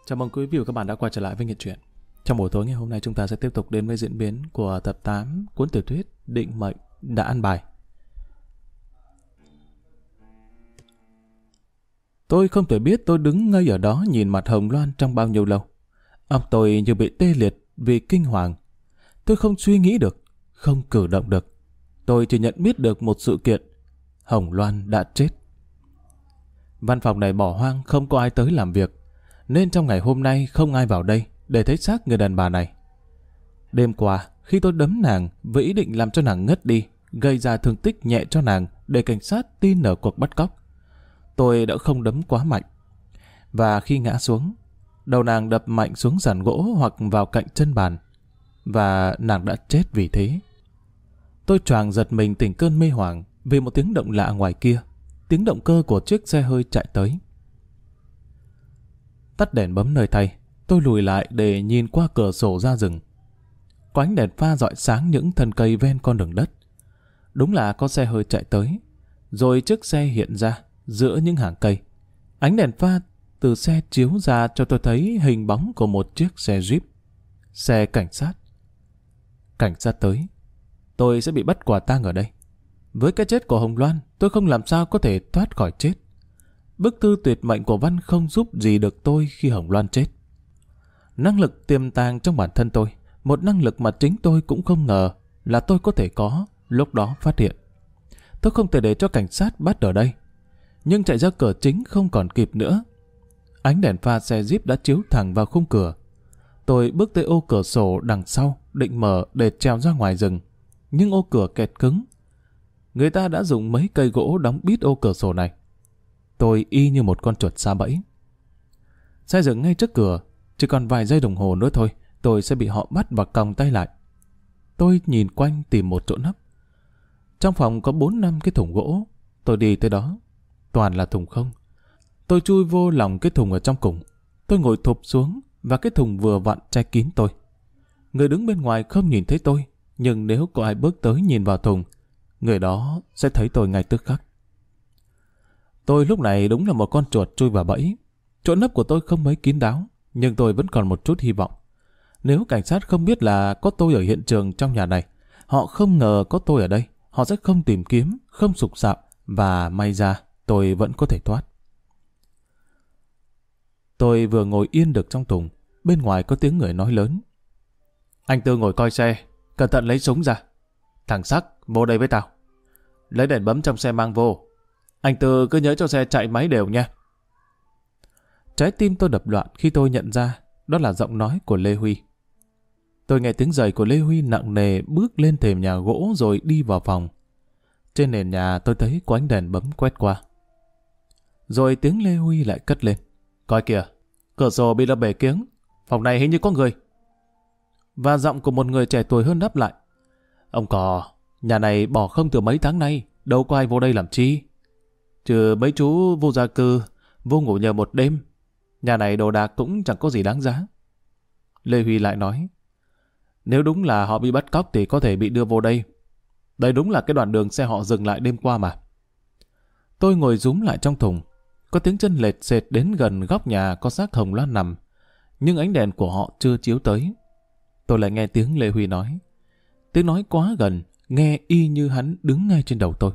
Chào mừng quý vị và các bạn đã quay trở lại với Nghệ Truyện. Trong buổi tối ngày hôm nay chúng ta sẽ tiếp tục đến với diễn biến của tập 8 cuốn tiểu thuyết Định Mệnh Đã An Bài. Tôi không thể biết tôi đứng ngây ở đó nhìn mặt Hồng Loan trong bao nhiêu lâu. Óc tôi như bị tê liệt vì kinh hoàng. Tôi không suy nghĩ được, không cử động được. Tôi chỉ nhận biết được một sự kiện. Hồng Loan đã chết. Văn phòng này bỏ hoang, không có ai tới làm việc. Nên trong ngày hôm nay không ai vào đây để thấy xác người đàn bà này. Đêm qua, khi tôi đấm nàng với ý định làm cho nàng ngất đi, gây ra thương tích nhẹ cho nàng để cảnh sát tin ở cuộc bắt cóc, tôi đã không đấm quá mạnh. Và khi ngã xuống, đầu nàng đập mạnh xuống sàn gỗ hoặc vào cạnh chân bàn. Và nàng đã chết vì thế. Tôi choàng giật mình tỉnh cơn mê hoảng vì một tiếng động lạ ngoài kia. Tiếng động cơ của chiếc xe hơi chạy tới. Tắt đèn bấm nơi thay, tôi lùi lại để nhìn qua cửa sổ ra rừng. Có ánh đèn pha rọi sáng những thân cây ven con đường đất. Đúng là có xe hơi chạy tới. Rồi chiếc xe hiện ra giữa những hàng cây. Ánh đèn pha từ xe chiếu ra cho tôi thấy hình bóng của một chiếc xe Jeep. Xe cảnh sát. Cảnh sát tới. Tôi sẽ bị bắt quả tang ở đây. Với cái chết của Hồng Loan, tôi không làm sao có thể thoát khỏi chết. Bức thư tuyệt mệnh của Văn không giúp gì được tôi khi Hồng Loan chết. Năng lực tiềm tàng trong bản thân tôi, một năng lực mà chính tôi cũng không ngờ là tôi có thể có, lúc đó phát hiện. Tôi không thể để cho cảnh sát bắt ở đây. Nhưng chạy ra cửa chính không còn kịp nữa. Ánh đèn pha xe Jeep đã chiếu thẳng vào khung cửa. Tôi bước tới ô cửa sổ đằng sau, định mở để trèo ra ngoài rừng. Nhưng ô cửa kẹt cứng. Người ta đã dùng mấy cây gỗ đóng bít ô cửa sổ này. Tôi y như một con chuột sa bẫy. Xe dừng ngay trước cửa, chỉ còn vài giây đồng hồ nữa thôi, tôi sẽ bị họ bắt và còng tay lại. Tôi nhìn quanh tìm một chỗ nấp. Trong phòng có 4-5 cái thùng gỗ, tôi đi tới đó. Toàn là thùng không. Tôi chui vô lòng cái thùng ở trong cùng. Tôi ngồi thụp xuống và cái thùng vừa vặn che kín tôi. Người đứng bên ngoài không nhìn thấy tôi, nhưng nếu có ai bước tới nhìn vào thùng, người đó sẽ thấy tôi ngay tức khắc. Tôi lúc này đúng là một con chuột chui vào bẫy. Chỗ nấp của tôi không mấy kín đáo, nhưng tôi vẫn còn một chút hy vọng. Nếu cảnh sát không biết là có tôi ở hiện trường trong nhà này, họ không ngờ có tôi ở đây, họ sẽ không tìm kiếm, không sục sạo, và may ra tôi vẫn có thể thoát. Tôi vừa ngồi yên được trong thùng, bên ngoài có tiếng người nói lớn. Anh Tư ngồi coi xe, cẩn thận lấy súng ra. Thằng Sắc, vô đây với tao. Lấy đèn bấm trong xe mang vô. Anh Tư cứ nhớ cho xe chạy máy đều nha. Trái tim tôi đập loạn khi tôi nhận ra đó là giọng nói của Lê Huy. Tôi nghe tiếng giày của Lê Huy nặng nề bước lên thềm nhà gỗ rồi đi vào phòng. Trên nền nhà tôi thấy có ánh đèn bấm quét qua. Rồi tiếng Lê Huy lại cất lên. Coi kìa, cửa sổ bị lấp bể kiếng. Phòng này hình như có người. Và giọng của một người trẻ tuổi hơn đáp lại. Ông cò, nhà này bỏ không từ mấy tháng nay, đâu có ai vô đây làm chi. Trừ mấy chú vô gia cư, vô ngủ nhờ một đêm. Nhà này đồ đạc cũng chẳng có gì đáng giá. Lê Huy lại nói. Nếu đúng là họ bị bắt cóc thì có thể bị đưa vô đây. Đây đúng là cái đoạn đường xe họ dừng lại đêm qua mà. Tôi ngồi rúm lại trong thùng. Có tiếng chân lệch xệt đến gần góc nhà có xác Hồng Loan nằm. Nhưng ánh đèn của họ chưa chiếu tới. Tôi lại nghe tiếng Lê Huy nói. Tiếng nói quá gần, nghe y như hắn đứng ngay trên đầu tôi.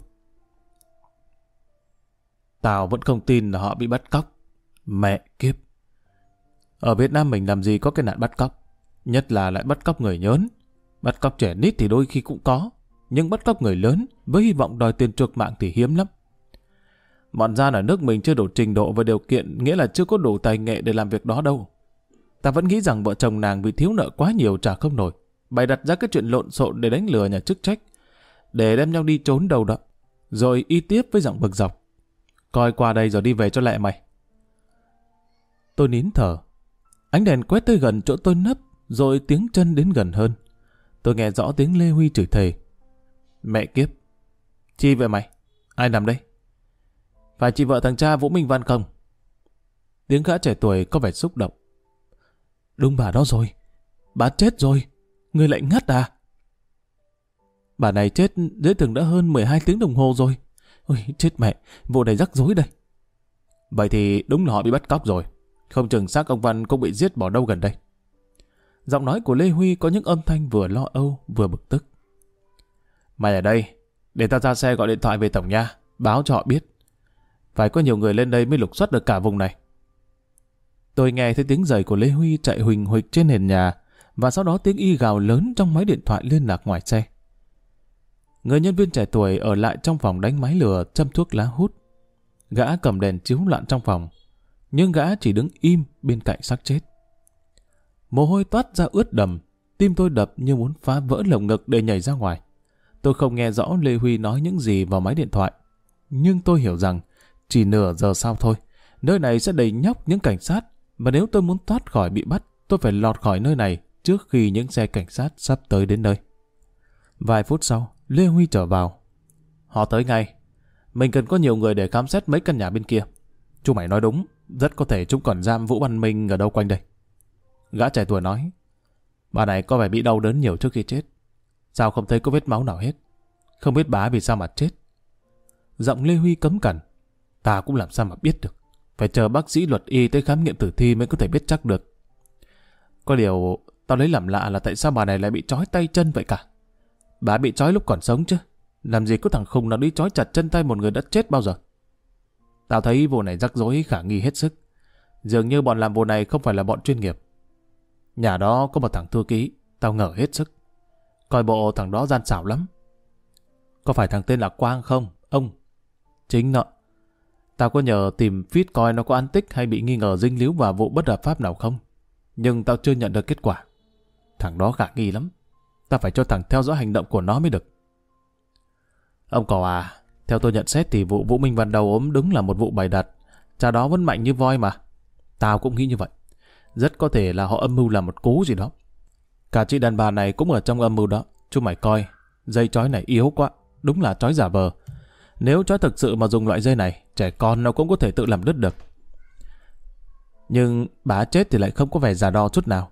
Tao vẫn không tin là họ bị bắt cóc. Mẹ kiếp. Ở Việt Nam mình làm gì có cái nạn bắt cóc. Nhất là lại bắt cóc người nhớn. Bắt cóc trẻ nít thì đôi khi cũng có. Nhưng bắt cóc người lớn với hy vọng đòi tiền chuộc mạng thì hiếm lắm. Bọn gian ở nước mình chưa đủ trình độ và điều kiện, nghĩa là chưa có đủ tài nghệ để làm việc đó đâu. Ta vẫn nghĩ rằng vợ chồng nàng vì thiếu nợ quá nhiều trả không nổi, bày đặt ra cái chuyện lộn xộn để đánh lừa nhà chức trách, để đem nhau đi trốn đâu đó. Rồi y tiếp với giọng bực dọc. Coi qua đây rồi đi về cho lẹ mày. Tôi nín thở. Ánh đèn quét tới gần chỗ tôi nấp, rồi tiếng chân đến gần hơn. Tôi nghe rõ tiếng Lê Huy chửi thề. Mẹ kiếp. Chi vậy mày? Ai nằm đây? Phải chị vợ thằng cha Vũ Minh Văn không? Tiếng gã trẻ tuổi có vẻ xúc động. Đúng bà đó rồi. Bà chết rồi. Người lại ngất à? Bà này chết dễ từng đã hơn 12 tiếng đồng hồ rồi. Ôi chết mẹ, vụ này rắc rối đây. Vậy thì đúng là họ bị bắt cóc rồi. Không chừng xác ông Văn cũng bị giết bỏ đâu gần đây. Giọng nói của Lê Huy có những âm thanh vừa lo âu vừa bực tức. Mày ở đây, để tao ra xe gọi điện thoại về tổng nha, báo cho họ biết. Phải có nhiều người lên đây mới lục soát được cả vùng này. Tôi nghe thấy tiếng giày của Lê Huy chạy huỳnh huỵch trên nền nhà, và sau đó tiếng y gào lớn trong máy điện thoại liên lạc ngoài xe. Người nhân viên trẻ tuổi ở lại trong phòng đánh máy lửa châm thuốc lá hút. Gã cầm đèn chiếu loạn trong phòng, nhưng gã chỉ đứng im bên cạnh xác chết. Mồ hôi toát ra ướt đầm, tim tôi đập như muốn phá vỡ lồng ngực để nhảy ra ngoài. Tôi không nghe rõ Lê Huy nói những gì vào máy điện thoại, nhưng tôi hiểu rằng chỉ nửa giờ sau thôi, nơi này sẽ đầy nhóc những cảnh sát, và nếu tôi muốn thoát khỏi bị bắt, tôi phải lọt khỏi nơi này trước khi những xe cảnh sát sắp tới đến nơi. Vài phút sau, Lê Huy trở vào. Họ tới ngay. Mình cần có nhiều người để khám xét mấy căn nhà bên kia. Chú mày nói đúng, rất có thể chúng còn giam Vũ Văn Minh ở đâu quanh đây. Gã trẻ tuổi nói, bà này có vẻ bị đau đớn nhiều trước khi chết. Sao không thấy có vết máu nào hết? Không biết bà vì sao mà chết. Giọng Lê Huy cấm cằn. Ta cũng làm sao mà biết được. Phải chờ bác sĩ luật y tới khám nghiệm tử thi mới có thể biết chắc được. Có điều, tao lấy làm lạ là tại sao bà này lại bị trói tay chân vậy cả. Bà bị trói lúc còn sống chứ. Làm gì có thằng khùng nào đi trói chặt chân tay một người đã chết bao giờ. Tao thấy vụ này rắc rối khả nghi hết sức. Dường như bọn làm vụ này không phải là bọn chuyên nghiệp. Nhà đó có một thằng thư ký, tao ngờ hết sức. Coi bộ thằng đó gian xảo lắm. Có phải thằng tên là Quang không, ông? Chính nó. Tao có nhờ tìm feed coi nó có ăn tích hay bị nghi ngờ dính líu vào vụ bất hợp pháp nào không. Nhưng tao chưa nhận được kết quả. Thằng đó khả nghi lắm. Tao phải cho thằng theo dõi hành động của nó mới được. Ông cò à, theo tôi nhận xét thì vụ Vũ Minh Văn đầu ốm đúng là một vụ bày đặt. Cha đó vẫn mạnh như voi mà. Tao cũng nghĩ như vậy. Rất có thể là họ âm mưu làm một cú gì đó. Cả chị đàn bà này cũng ở trong âm mưu đó. Chú mày coi, dây trói này yếu quá. Đúng là trói giả vờ. Nếu trói thực sự mà dùng loại dây này, trẻ con nó cũng có thể tự làm đứt được. Nhưng bà chết thì lại không có vẻ giả đo chút nào.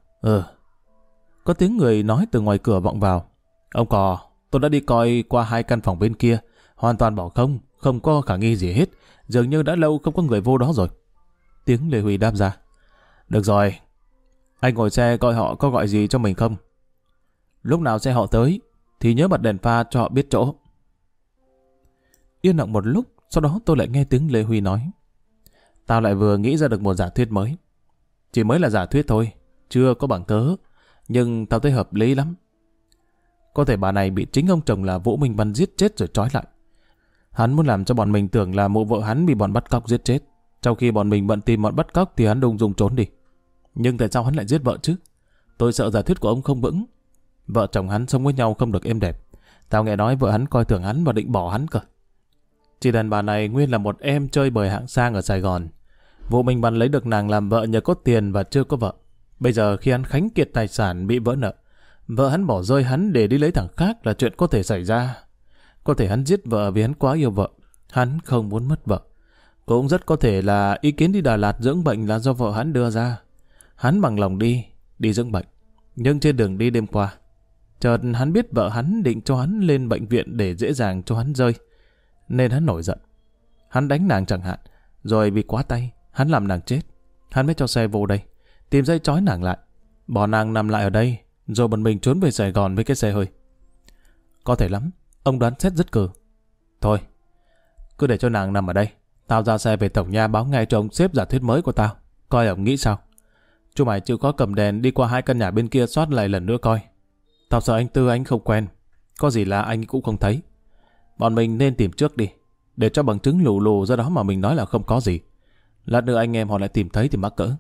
Có tiếng người nói từ ngoài cửa vọng vào. Ông cò, tôi đã đi coi qua 2 căn phòng bên kia. Hoàn toàn bỏ không, không có khả nghi gì hết. Dường như đã lâu không có người vô đó rồi. Tiếng Lê Huy đáp ra. Được rồi, anh ngồi xe coi họ có gọi gì cho mình không. Lúc nào xe họ tới thì nhớ bật đèn pha cho họ biết chỗ. Yên lặng một lúc, sau đó tôi lại nghe tiếng Lê Huy nói. Tao lại vừa nghĩ ra được một giả thuyết mới. Chỉ mới là giả thuyết thôi, chưa có bằng cớ, nhưng tao thấy hợp lý lắm. Có thể bà này bị chính ông chồng là Vũ Minh Văn giết chết rồi trói lại. Hắn muốn làm cho bọn mình tưởng là mụ vợ hắn bị bọn bắt cóc giết chết. Trong khi bọn mình bận tìm bọn bắt cóc thì hắn đung dung trốn đi. Nhưng tại sao hắn lại giết vợ chứ? Tôi sợ giả thuyết của ông không vững. Vợ chồng hắn sống với nhau không được êm đẹp. Tao nghe nói vợ hắn coi thường hắn và định bỏ hắn cơ. Chị đàn bà này nguyên là một em chơi bời hạng sang ở Sài Gòn. Vũ Minh Văn lấy được nàng làm vợ nhờ có tiền và chưa có vợ. Bây giờ khi hắn khánh kiệt tài sản bị vỡ nợ, vợ hắn bỏ rơi hắn để đi lấy thằng khác là chuyện có thể xảy ra. Có thể hắn giết vợ vì hắn quá yêu vợ. Hắn không muốn mất vợ. Cũng rất có thể là ý kiến đi Đà Lạt dưỡng bệnh là do vợ hắn đưa ra. Hắn bằng lòng đi dưỡng bệnh. Nhưng trên đường đi đêm qua, chợt hắn biết vợ hắn định cho hắn lên bệnh viện để dễ dàng cho hắn rơi. Nên hắn nổi giận. Hắn đánh nàng chẳng hạn. Rồi vì quá tay, hắn làm nàng chết. Hắn mới cho xe vô đây, tìm dây trói nàng lại, bỏ nàng nằm lại ở đây, rồi bọn mình trốn về Sài Gòn với cái xe hơi. Có thể lắm, ông đoán xét rất cừ. Thôi, cứ để cho nàng nằm ở đây. Tao ra xe về tổng nha báo ngay cho ông sếp giả thuyết mới của tao. Coi ông nghĩ sao. Chú mày chịu khó cầm đèn đi qua 2 căn nhà bên kia soát lại lần nữa coi. Tao sợ anh Tư anh không quen. Có gì là anh cũng không thấy. Bọn mình nên tìm trước đi, để cho bằng chứng lù lù ra đó mà mình nói là không có gì. Lát nữa anh em họ lại tìm thấy thì mắc cỡ.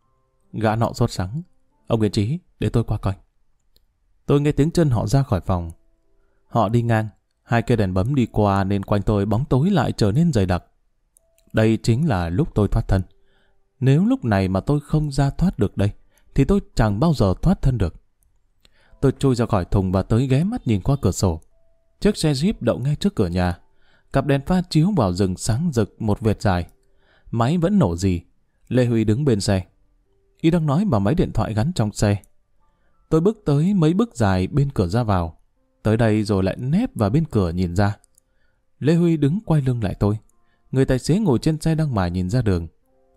Gã nọ sốt sắng. Ông Nguyễn Trí, để tôi qua coi. Tôi nghe tiếng chân họ ra khỏi phòng. Họ đi ngang, 2 cây đèn bấm đi qua nên quanh tôi bóng tối lại trở nên dày đặc. Đây chính là lúc tôi thoát thân. Nếu lúc này mà tôi không ra thoát được đây, thì tôi chẳng bao giờ thoát thân được. Tôi chui ra khỏi thùng và tới ghé mắt nhìn qua cửa sổ. Chiếc xe Jeep đậu ngay trước cửa nhà. Cặp đèn pha chiếu vào rừng sáng rực một vệt dài. Máy vẫn nổ rì. Lê Huy đứng bên xe. Y đang nói vào máy điện thoại gắn trong xe. Tôi bước tới mấy bước dài bên cửa ra vào. Tới đây rồi lại nép vào bên cửa nhìn ra. Lê Huy đứng quay lưng lại tôi. Người tài xế ngồi trên xe đang mải nhìn ra đường.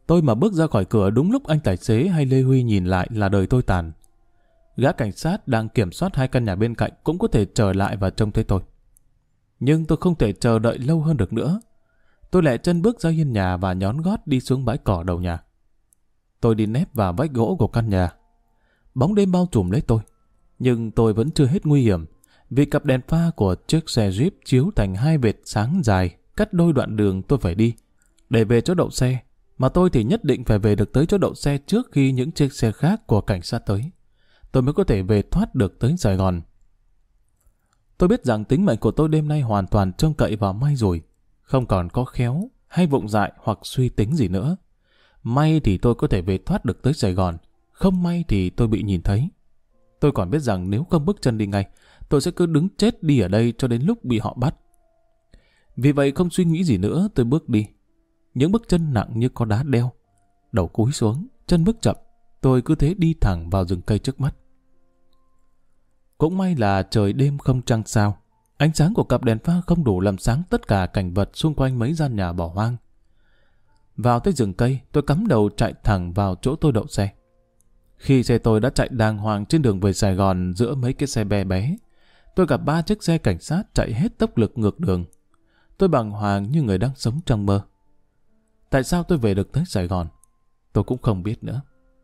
Tôi mà bước ra khỏi cửa đúng lúc anh tài xế hay Lê Huy nhìn lại là đời tôi tàn. Gã cảnh sát đang kiểm soát 2 căn nhà bên cạnh cũng có thể trở lại và trông thấy tôi. Nhưng tôi không thể chờ đợi lâu hơn được nữa. Tôi lẹ chân bước ra hiên nhà và nhón gót đi xuống bãi cỏ đầu nhà. Tôi đi nép vào vách gỗ của căn nhà. Bóng đêm bao trùm lấy tôi. Nhưng tôi vẫn chưa hết nguy hiểm, vì cặp đèn pha của chiếc xe Jeep chiếu thành 2 vệt sáng dài cắt đôi đoạn đường tôi phải đi để về chỗ đậu xe, mà tôi thì nhất định phải về được tới chỗ đậu xe trước khi những chiếc xe khác của cảnh sát tới. Tôi mới có thể về thoát được tới Sài Gòn. Tôi biết rằng tính mệnh của tôi đêm nay hoàn toàn trông cậy vào may rủi, không còn có khéo hay vụng dại hoặc suy tính gì nữa. May thì tôi có thể về thoát được tới Sài Gòn, không may thì tôi bị nhìn thấy. Tôi còn biết rằng nếu không bước chân đi ngay, tôi sẽ cứ đứng chết đi ở đây cho đến lúc bị họ bắt. Vì vậy không suy nghĩ gì nữa, tôi bước đi. Những bước chân nặng như có đá đeo. Đầu cúi xuống, chân bước chậm, tôi cứ thế đi thẳng vào rừng cây trước mắt. Cũng may là trời đêm không trăng sao. Ánh sáng của cặp đèn pha không đủ làm sáng tất cả cảnh vật xung quanh mấy gian nhà bỏ hoang. Vào tới rừng cây, tôi cắm đầu chạy thẳng vào chỗ tôi đậu xe. Khi xe tôi đã chạy đàng hoàng trên đường về Sài Gòn giữa mấy cái xe bé bé, tôi gặp 3 chiếc xe cảnh sát chạy hết tốc lực ngược đường. Tôi bàng hoàng như người đang sống trong mơ. Tại sao tôi về được tới Sài Gòn? Tôi cũng không biết nữa.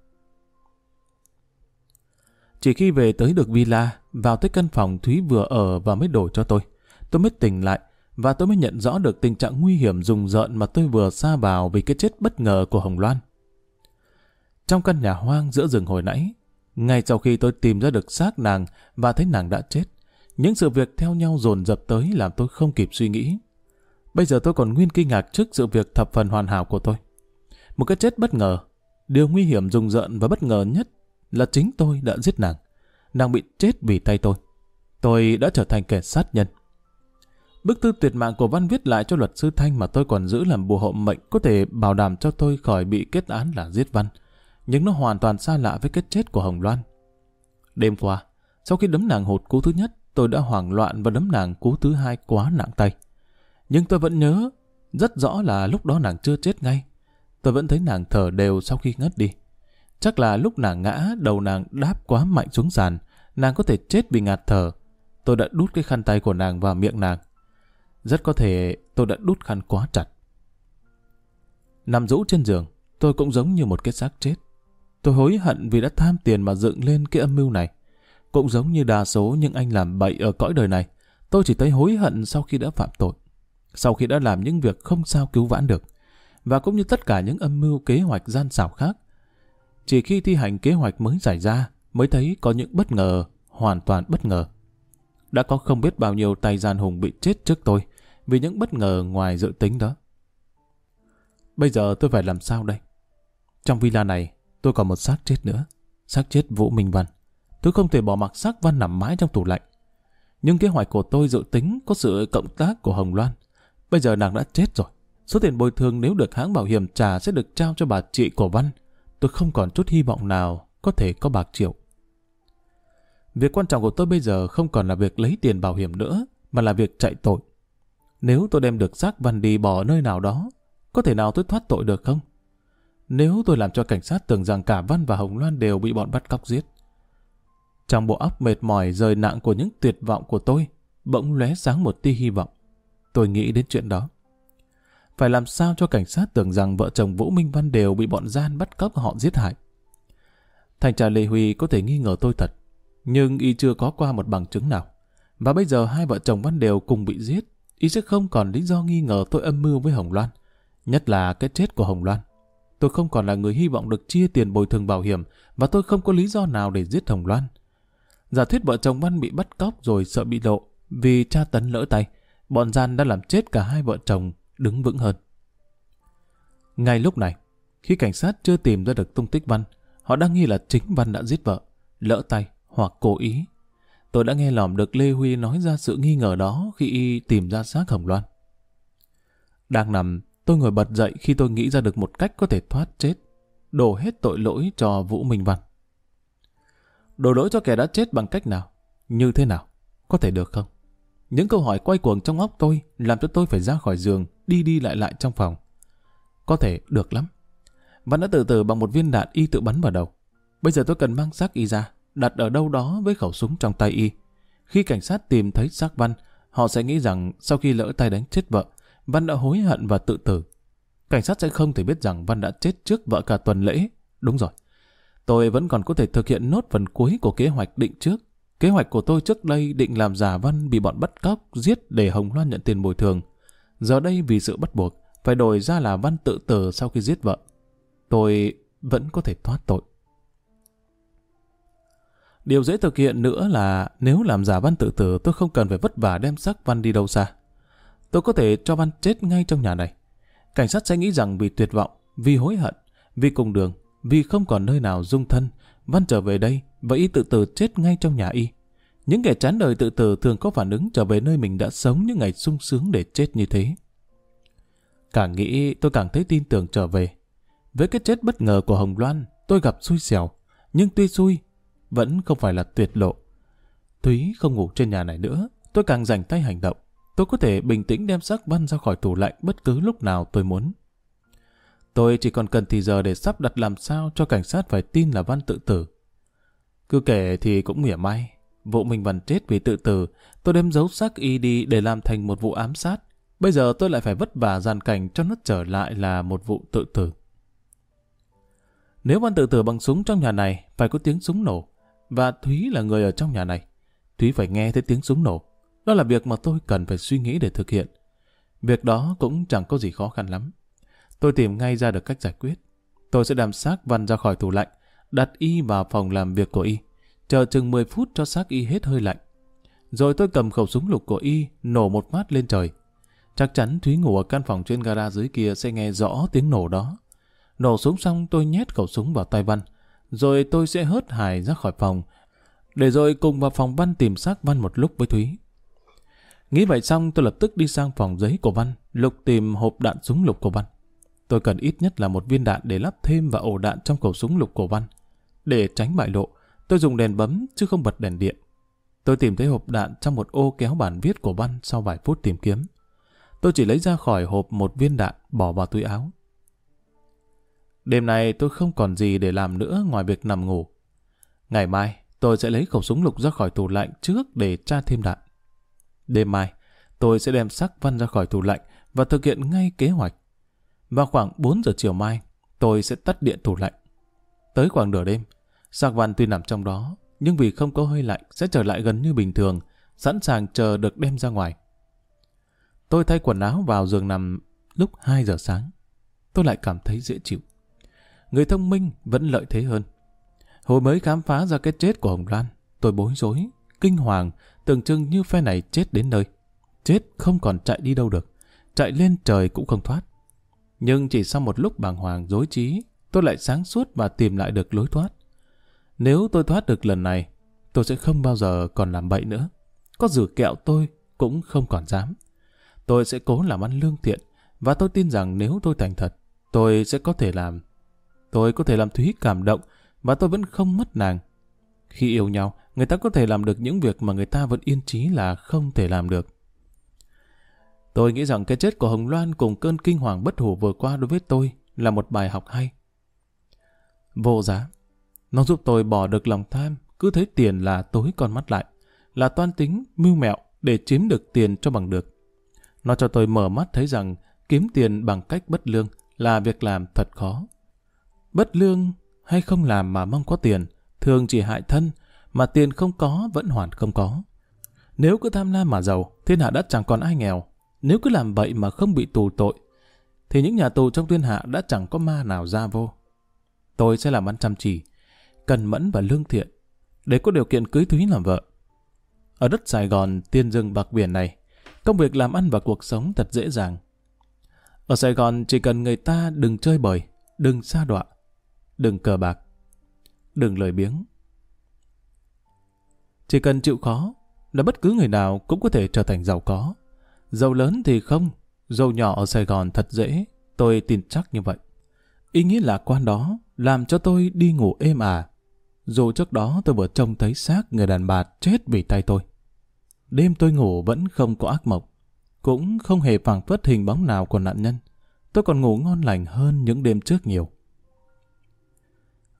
Chỉ khi về tới được villa, vào tới căn phòng Thúy vừa ở và mới đổi cho tôi mới tỉnh lại và tôi mới nhận rõ được tình trạng nguy hiểm rùng rợn mà tôi vừa sa vào vì cái chết bất ngờ của Hồng Loan. Trong căn nhà hoang giữa rừng hồi nãy, ngay sau khi tôi tìm ra được xác nàng và thấy nàng đã chết, những sự việc theo nhau dồn dập tới làm tôi không kịp suy nghĩ. Bây giờ tôi còn nguyên kinh ngạc trước sự việc thập phần hoàn hảo của tôi. Một cái chết bất ngờ. Điều nguy hiểm rùng rợn và bất ngờ nhất là chính tôi đã giết nàng. Nàng bị chết vì tay tôi. Tôi đã trở thành kẻ sát nhân. Bức thư tuyệt mạng của Văn viết lại cho luật sư Thanh mà tôi còn giữ làm bùa hộ mệnh có thể bảo đảm cho tôi khỏi bị kết án là giết Văn. Nhưng nó hoàn toàn xa lạ với cái chết của Hồng Loan. Đêm qua, sau khi đấm nàng hụt cú thứ nhất, tôi đã hoảng loạn và đấm nàng cú thứ 2 quá nặng tay. Nhưng tôi vẫn nhớ rất rõ là lúc đó nàng chưa chết ngay. Tôi vẫn thấy nàng thở đều sau khi ngất đi. Chắc là lúc nàng ngã, đầu nàng đáp quá mạnh xuống sàn, nàng có thể chết vì ngạt thở. Tôi đã đút cái khăn tay của nàng vào miệng nàng. Rất có thể tôi đã đút khăn quá chặt. Nằm rũ trên giường, tôi cũng giống như một cái xác chết. Tôi hối hận vì đã tham tiền mà dựng lên cái âm mưu này. Cũng giống như đa số những anh làm bậy ở cõi đời này, tôi chỉ thấy hối hận sau khi đã phạm tội, sau khi đã làm những việc không sao cứu vãn được, và cũng như tất cả những âm mưu kế hoạch gian xảo khác. Chỉ khi thi hành kế hoạch mới xảy ra, mới thấy có những bất ngờ, hoàn toàn bất ngờ. Đã có không biết bao nhiêu tay gian hùng bị chết trước tôi vì những bất ngờ ngoài dự tính đó. Bây giờ tôi phải làm sao đây? Trong villa này, tôi còn một xác chết nữa. Xác chết Vũ Minh Văn. Tôi không thể bỏ mặc xác Văn nằm mãi trong tủ lạnh. Nhưng kế hoạch của tôi dự tính có sự cộng tác của Hồng Loan. Bây giờ nàng đã chết rồi. Số tiền bồi thường nếu được hãng bảo hiểm trả sẽ được trao cho bà chị của Văn. Tôi không còn chút hy vọng nào có thể có bạc triệu. Việc quan trọng của tôi bây giờ không còn là việc lấy tiền bảo hiểm nữa, mà là việc chạy tội. Nếu tôi đem được xác Văn đi bỏ ở nơi nào đó, có thể nào tôi thoát tội được không? Nếu tôi làm cho cảnh sát tưởng rằng cả Văn và Hồng Loan đều bị bọn bắt cóc giết. Trong bộ óc mệt mỏi rời nặng của những tuyệt vọng của tôi, bỗng lóe sáng một tia hy vọng. Tôi nghĩ đến chuyện đó. Phải làm sao cho cảnh sát tưởng rằng vợ chồng Vũ Minh Văn đều bị bọn gian bắt cóc họ giết hại. Thanh tra Lê Huy có thể nghi ngờ tôi thật, nhưng y chưa có qua một bằng chứng nào. Và bây giờ hai vợ chồng Văn đều cùng bị giết, y sẽ không còn lý do nghi ngờ tôi âm mưu với Hồng Loan. Nhất là cái chết của Hồng Loan. Tôi không còn là người hy vọng được chia tiền bồi thường bảo hiểm, và tôi không có lý do nào để giết Hồng Loan. Giả thuyết vợ chồng Văn bị bắt cóc rồi sợ bị lộ, vì tra tấn lỡ tay, bọn gian đã làm chết cả hai vợ chồng đứng vững hơn. Ngay lúc này, khi cảnh sát chưa tìm ra được tung tích Văn, họ đang nghi là chính Văn đã giết vợ, lỡ tay hoặc cố ý. Tôi đã nghe lỏm được Lê Huy nói ra sự nghi ngờ đó khi y tìm ra xác Hồng Loan. Đang nằm, tôi ngồi bật dậy khi tôi nghĩ ra được một cách có thể thoát chết, đổ hết tội lỗi cho Vũ Minh Văn. Đổ lỗi cho kẻ đã chết bằng cách nào? Như thế nào? Có thể được không? Những câu hỏi quay cuồng trong óc tôi làm cho tôi phải ra khỏi giường, đi đi lại lại trong phòng. Có thể được lắm. Văn đã tự tử bằng một viên đạn y tự bắn vào đầu. Bây giờ tôi cần mang xác y ra, đặt ở đâu đó với khẩu súng trong tay y. Khi cảnh sát tìm thấy xác Văn, họ sẽ nghĩ rằng sau khi lỡ tay đánh chết vợ, Văn đã hối hận và tự tử. Cảnh sát sẽ không thể biết rằng Văn đã chết trước vợ cả tuần lễ. Đúng rồi, tôi vẫn còn có thể thực hiện nốt phần cuối của kế hoạch định trước. Kế hoạch của tôi trước đây định làm giả Văn bị bọn bắt cóc, giết để Hồng Loan nhận tiền bồi thường. Giờ đây vì sự bắt buộc, phải đổi ra là Văn tự tử sau khi giết vợ. Tôi vẫn có thể thoát tội. Điều dễ thực hiện nữa là nếu làm giả Văn tự tử, tôi không cần phải vất vả đem xác Văn đi đâu xa. Tôi có thể cho Văn chết ngay trong nhà này. Cảnh sát sẽ nghĩ rằng vì tuyệt vọng, vì hối hận, vì cùng đường, vì không còn nơi nào dung thân, Văn trở về đây và y tự tử chết ngay trong nhà y. Những kẻ chán đời tự tử thường có phản ứng trở về nơi mình đã sống những ngày sung sướng để chết như thế. Càng nghĩ tôi càng thấy tin tưởng trở về. Với cái chết bất ngờ của Hồng Loan, tôi gặp xui xẻo, nhưng tuy xui, vẫn không phải là tuyệt lộ. Thúy không ngủ trên nhà này nữa, tôi càng rảnh tay hành động. Tôi có thể bình tĩnh đem xác Văn ra khỏi tủ lạnh bất cứ lúc nào tôi muốn. Tôi chỉ còn cần thì giờ để sắp đặt làm sao cho cảnh sát phải tin là Văn tự tử. Cứ kể thì cũng mỉa mai. Vụ mình Văn chết vì tự tử, tôi đem giấu xác y đi để làm thành một vụ ám sát. Bây giờ tôi lại phải vất vả dàn cảnh cho nó trở lại là một vụ tự tử. Nếu Văn tự tử bằng súng trong nhà này, phải có tiếng súng nổ. Và Thúy là người ở trong nhà này. Thúy phải nghe thấy tiếng súng nổ. Đó là việc mà tôi cần phải suy nghĩ để thực hiện. Việc đó cũng chẳng có gì khó khăn lắm. Tôi tìm ngay ra được cách giải quyết. Tôi sẽ đem xác Văn ra khỏi tủ lạnh, đặt y vào phòng làm việc của y, chờ chừng 10 phút cho xác y hết hơi lạnh. Rồi tôi cầm khẩu súng lục của y, nổ một phát lên trời. Chắc chắn Thúy ngủ ở căn phòng trên gara dưới kia sẽ nghe rõ tiếng nổ đó. Nổ súng xong tôi nhét khẩu súng vào tay Văn, rồi tôi sẽ hớt hải ra khỏi phòng, để rồi cùng vào phòng Văn tìm xác Văn một lúc với Thúy. Nghĩ vậy xong tôi lập tức đi sang phòng giấy của Văn, lục tìm hộp đạn súng lục của Văn. Tôi cần ít nhất là một viên đạn để lắp thêm vào ổ đạn trong khẩu súng lục của Văn. Để tránh bại lộ, tôi dùng đèn bấm chứ không bật đèn điện. Tôi tìm thấy hộp đạn trong một ô kéo bản viết của Văn sau vài phút tìm kiếm. Tôi chỉ lấy ra khỏi hộp một viên đạn bỏ vào túi áo. Đêm nay tôi không còn gì để làm nữa ngoài việc nằm ngủ. Ngày mai tôi sẽ lấy khẩu súng lục ra khỏi tủ lạnh trước để tra thêm đạn. Đêm mai tôi sẽ đem xác Văn ra khỏi tủ lạnh và thực hiện ngay kế hoạch. Vào khoảng 4 giờ chiều mai, tôi sẽ tắt điện tủ lạnh. Tới khoảng nửa đêm, xác Văn tuy nằm trong đó, nhưng vì không có hơi lạnh sẽ trở lại gần như bình thường, sẵn sàng chờ được đem ra ngoài. Tôi thay quần áo vào giường nằm lúc 2 giờ sáng. Tôi lại cảm thấy dễ chịu. Người thông minh vẫn lợi thế hơn. Hồi mới khám phá ra cái chết của Hồng Loan, tôi bối rối, kinh hoàng, tưởng chừng như phe này chết đến nơi. Chết không còn chạy đi đâu được, chạy lên trời cũng không thoát. Nhưng chỉ sau một lúc bàng hoàng rối trí, tôi lại sáng suốt và tìm lại được lối thoát. Nếu tôi thoát được lần này, tôi sẽ không bao giờ còn làm bậy nữa. Có rửa kẹo tôi cũng không còn dám. Tôi sẽ cố làm ăn lương thiện, và tôi tin rằng nếu tôi thành thật, tôi sẽ có thể làm. Tôi có thể làm Thúy cảm động, và tôi vẫn không mất nàng. Khi yêu nhau, người ta có thể làm được những việc mà người ta vẫn yên chí là không thể làm được. Tôi nghĩ rằng cái chết của Hồng Loan cùng cơn kinh hoàng bất hủ vừa qua đối với tôi là một bài học hay. Vô giá. Nó giúp tôi bỏ được lòng tham, cứ thấy tiền là tối con mắt lại, là toan tính, mưu mẹo để chiếm được tiền cho bằng được. Nó cho tôi mở mắt thấy rằng kiếm tiền bằng cách bất lương là việc làm thật khó. Bất lương hay không làm mà mong có tiền, thường chỉ hại thân, mà tiền không có vẫn hoàn không có. Nếu cứ tham lam mà giàu, thiên hạ đã chẳng còn ai nghèo. Nếu cứ làm vậy mà không bị tù tội, thì những nhà tù trong thiên hạ đã chẳng có ma nào ra vô. Tôi sẽ làm ăn chăm chỉ, cần mẫn và lương thiện, để có điều kiện cưới Thúy làm vợ. Ở đất Sài Gòn tiên rừng bạc biển này, công việc làm ăn và cuộc sống thật dễ dàng. Ở Sài Gòn chỉ cần người ta đừng chơi bời, đừng sa đọa, đừng cờ bạc, đừng lười biếng. Chỉ cần chịu khó là bất cứ người nào cũng có thể trở thành giàu có. Giàu lớn thì không, giàu nhỏ ở Sài Gòn thật dễ, tôi tin chắc như vậy. Ý nghĩ lạc quan đó làm cho tôi đi ngủ êm ả. Dù trước đó tôi vừa trông thấy xác người đàn bà chết vì tay tôi. Đêm tôi ngủ vẫn không có ác mộng, cũng không hề phảng phất hình bóng nào của nạn nhân. Tôi còn ngủ ngon lành hơn những đêm trước nhiều.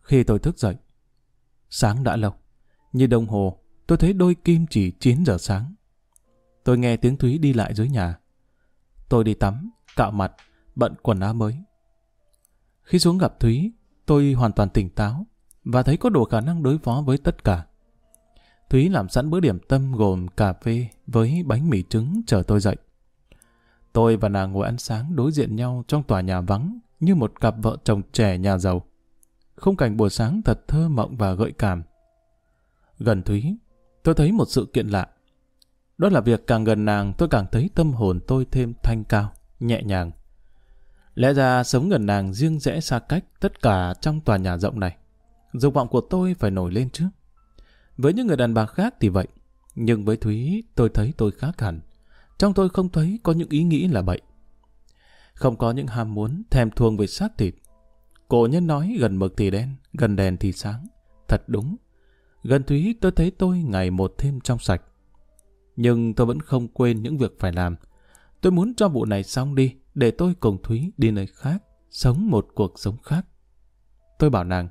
Khi tôi thức dậy, sáng đã lâu. Nhìn đồng hồ, tôi thấy đôi kim chỉ 9 giờ sáng. Tôi nghe tiếng Thúy đi lại dưới nhà. Tôi đi tắm, cạo mặt, bận quần áo mới. Khi xuống gặp Thúy, tôi hoàn toàn tỉnh táo và thấy có đủ khả năng đối phó với tất cả. Thúy làm sẵn bữa điểm tâm gồm cà phê với bánh mì trứng chờ tôi dậy. Tôi và nàng ngồi ăn sáng đối diện nhau trong tòa nhà vắng như một cặp vợ chồng trẻ nhà giàu. Khung cảnh buổi sáng thật thơ mộng và gợi cảm. Gần Thúy, tôi thấy một sự kiện lạ. Đó là việc càng gần nàng tôi càng thấy tâm hồn tôi thêm thanh cao, nhẹ nhàng. Lẽ ra sống gần nàng riêng rẽ xa cách tất cả trong tòa nhà rộng này. Dục vọng của tôi phải nổi lên trước. Với những người đàn bà khác thì vậy, nhưng với Thúy tôi thấy tôi khác hẳn. Trong tôi không thấy có những ý nghĩ là bậy. Không có những ham muốn thèm thuồng về xác thịt. Cổ nhân nói gần mực thì đen, gần đèn thì sáng. Thật đúng. Gần Thúy tôi thấy tôi ngày một thêm trong sạch. Nhưng tôi vẫn không quên những việc phải làm. Tôi muốn cho vụ này xong đi, để tôi cùng Thúy đi nơi khác, sống một cuộc sống khác. Tôi bảo nàng,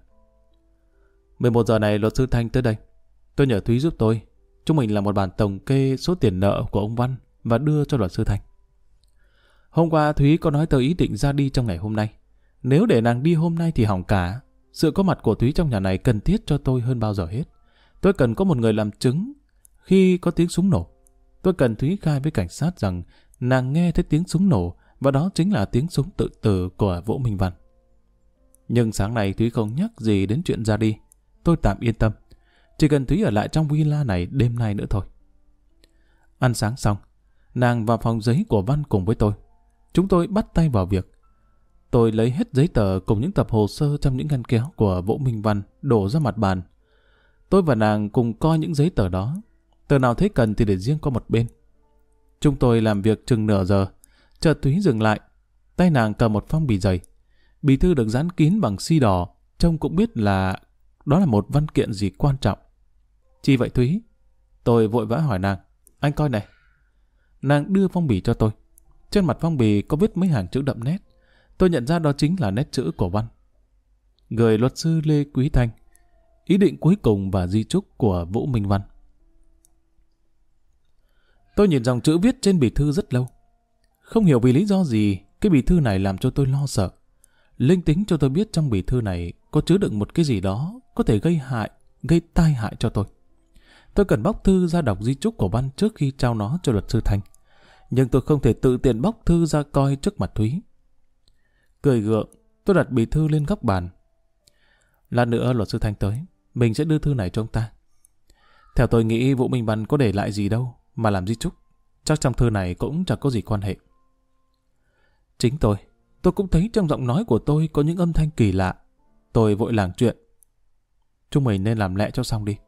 11 giờ này luật sư Thanh tới đây. Tôi nhờ Thúy giúp tôi. Chúng mình làm một bản tổng kê số tiền nợ của ông Văn và đưa cho luật sư Thanh. Hôm qua Thúy có nói tới ý định ra đi trong ngày hôm nay. Nếu để nàng đi hôm nay thì hỏng cả. Sự có mặt của Thúy trong nhà này cần thiết cho tôi hơn bao giờ hết. Tôi cần có một người làm chứng khi có tiếng súng nổ. Tôi cần Thúy khai với cảnh sát rằng nàng nghe thấy tiếng súng nổ và đó chính là tiếng súng tự tử của Vũ Minh Văn. Nhưng sáng nay Thúy không nhắc gì đến chuyện ra đi. Tôi tạm yên tâm. Chỉ cần Thúy ở lại trong villa này đêm nay nữa thôi. Ăn sáng xong, nàng vào phòng giấy của Văn cùng với tôi. Chúng tôi bắt tay vào việc. Tôi lấy hết giấy tờ cùng những tập hồ sơ trong những ngăn kéo của Vũ Minh Văn đổ ra mặt bàn. Tôi và nàng cùng coi những giấy tờ đó. Tờ nào thấy cần thì để riêng qua một bên. Chúng tôi làm việc chừng nửa giờ. Chợt Thúy dừng lại. Tay nàng cầm một phong bì dày. Bì thư được dán kín bằng xi đỏ. Trông cũng biết là đó là một văn kiện gì quan trọng. Chi vậy Thúy? Tôi vội vã hỏi nàng. Anh coi này. Nàng đưa phong bì cho tôi. Trên mặt phong bì có viết mấy hàng chữ đậm nét. Tôi nhận ra đó chính là nét chữ của Văn. Gửi luật sư Lê Quý Thanh. Ý định cuối cùng và di chúc của Vũ Minh Văn. Tôi nhìn dòng chữ viết trên bì thư rất lâu. Không hiểu vì lý do gì, cái bì thư này làm cho tôi lo sợ. Linh tính cho tôi biết trong bì thư này có chứa đựng một cái gì đó có thể gây tai hại cho tôi. Tôi cần bóc thư ra đọc di chúc của Văn trước khi trao nó cho luật sư Thanh. Nhưng tôi không thể tự tiện bóc thư ra coi trước mặt Thúy. Cười gượng, tôi đặt bì thư lên góc bàn. Lát nữa luật sư Thanh tới, mình sẽ đưa thư này cho ông ta. Theo tôi nghĩ Vũ Minh Văn có để lại gì đâu mà làm di chúc. Chắc trong thư này cũng chẳng có gì quan hệ. Chính tôi cũng thấy trong giọng nói của tôi có những âm thanh kỳ lạ. Tôi vội lảng chuyện. Chúng mình nên làm lẹ cho xong đi.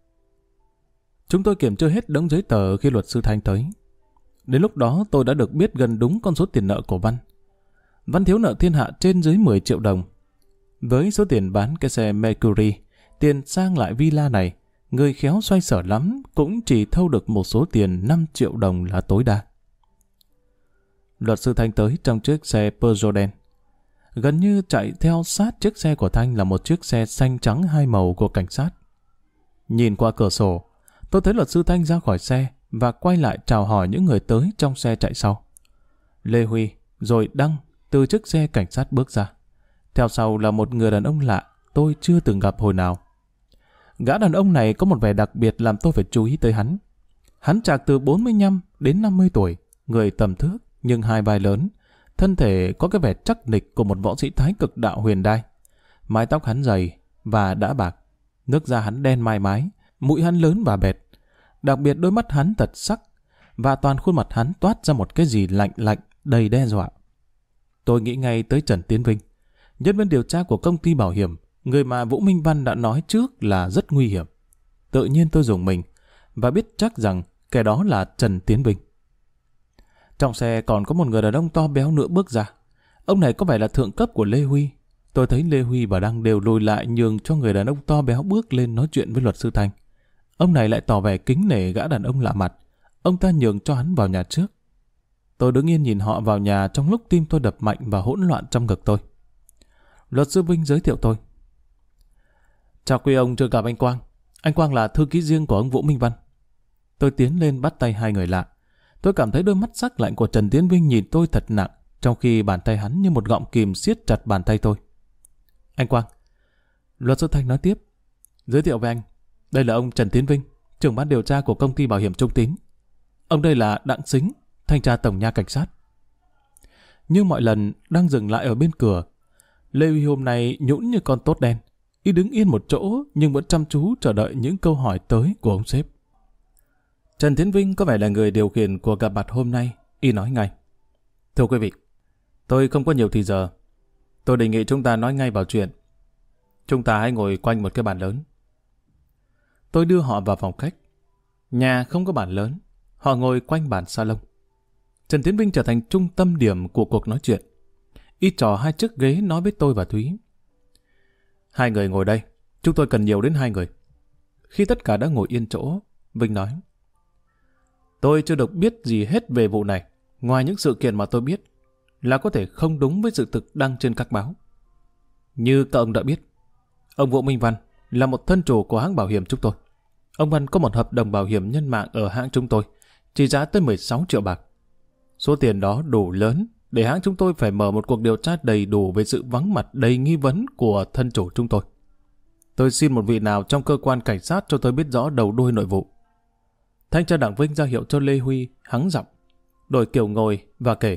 Chúng tôi kiểm tra hết đống giấy tờ khi luật sư Thanh tới. Đến lúc đó tôi đã được biết gần đúng con số tiền nợ của Văn. Văn thiếu nợ thiên hạ trên dưới 10 triệu đồng. Với số tiền bán cái xe Mercury, tiền sang lại villa này, người khéo xoay sở lắm cũng chỉ thâu được một số tiền 5 triệu đồng là tối đa. Luật sư Thanh tới trong chiếc xe Peugeot đen. Gần như chạy theo sát chiếc xe của Thanh là một chiếc xe xanh trắng hai màu của cảnh sát. Nhìn qua cửa sổ, tôi thấy luật sư Thanh ra khỏi xe và quay lại chào hỏi những người tới trong xe chạy sau. Lê Huy, rồi Đăng từ chiếc xe cảnh sát bước ra. Theo sau là một người đàn ông lạ tôi chưa từng gặp hồi nào. Gã đàn ông này có một vẻ đặc biệt làm tôi phải chú ý tới hắn. Hắn chạc từ 45 đến 50 tuổi, người tầm thước nhưng hai vai lớn, thân thể có cái vẻ chắc nịch của một võ sĩ thái cực đạo huyền đai. Mái tóc hắn dày và đã bạc, nước da hắn đen mai mái, mũi hắn lớn và bẹt. Đặc biệt đôi mắt hắn thật sắc và toàn khuôn mặt hắn toát ra một cái gì lạnh lạnh đầy đe dọa. Tôi nghĩ ngay tới Trần Tiến Vinh, nhân viên điều tra của công ty bảo hiểm, người mà Vũ Minh Văn đã nói trước là rất nguy hiểm. Tự nhiên tôi rùng mình và biết chắc rằng kẻ đó là Trần Tiến Vinh. Trong xe còn có một người đàn ông to béo nữa bước ra. Ông này có vẻ là thượng cấp của Lê Huy. Tôi thấy Lê Huy và Đăng đều lùi lại nhường cho người đàn ông to béo bước lên nói chuyện với luật sư Thanh. Ông này lại tỏ vẻ kính nể gã đàn ông lạ mặt. Ông ta nhường cho hắn vào nhà trước. Tôi đứng yên nhìn họ vào nhà trong lúc tim tôi đập mạnh và hỗn loạn trong ngực tôi. Luật sư Vinh giới thiệu tôi. Chào quý ông, chưa gặp anh Quang. Anh Quang là thư ký riêng của ông Vũ Minh Văn. Tôi tiến lên bắt tay hai người lạ. Tôi cảm thấy đôi mắt sắc lạnh của Trần Tiến Vinh nhìn tôi thật nặng, trong khi bàn tay hắn như một gọng kìm siết chặt bàn tay tôi. Anh Quang. Luật sư Thanh nói tiếp. Giới thiệu với anh, đây là ông Trần Tiến Vinh, trưởng ban điều tra của công ty bảo hiểm Trung Tín. Ông đây là Đặng Sính, thanh tra tổng nha cảnh sát. Như mọi lần, đang dừng lại ở bên cửa. Lê Huy hôm nay nhũn như con tốt đen. Y đứng yên một chỗ nhưng vẫn chăm chú chờ đợi những câu hỏi tới của ông sếp. Trần Tiến Vinh có vẻ là người điều khiển cuộc gặp mặt hôm nay. Y nói ngay. Thưa quý vị, tôi không có nhiều thời giờ. Tôi đề nghị chúng ta nói ngay vào chuyện. Chúng ta hãy ngồi quanh một cái bàn lớn. Tôi đưa họ vào phòng khách. Nhà không có bàn lớn. Họ ngồi quanh bàn salon. Trần Tiến Vinh trở thành trung tâm điểm của cuộc nói chuyện. Y trò hai chiếc ghế nói với tôi và Thúy. Hai người ngồi đây. Chúng tôi cần nhiều đến hai người. Khi tất cả đã ngồi yên chỗ, Vinh nói. Tôi chưa được biết gì hết về vụ này. Ngoài những sự kiện mà tôi biết là có thể không đúng với sự thực đăng trên các báo. Như các ông đã biết, ông Vũ Minh Văn là một thân chủ của hãng bảo hiểm chúng tôi. Ông Văn có một hợp đồng bảo hiểm nhân mạng ở hãng chúng tôi, trị giá tới 16 triệu bạc. Số tiền đó đủ lớn để hãng chúng tôi phải mở một cuộc điều tra đầy đủ về sự vắng mặt đầy nghi vấn của thân chủ chúng tôi. Tôi xin một vị nào trong cơ quan cảnh sát cho tôi biết rõ đầu đuôi nội vụ. Thanh tra Đặng Vinh ra hiệu cho Lê Huy hắng giọng, đổi kiểu ngồi và kể.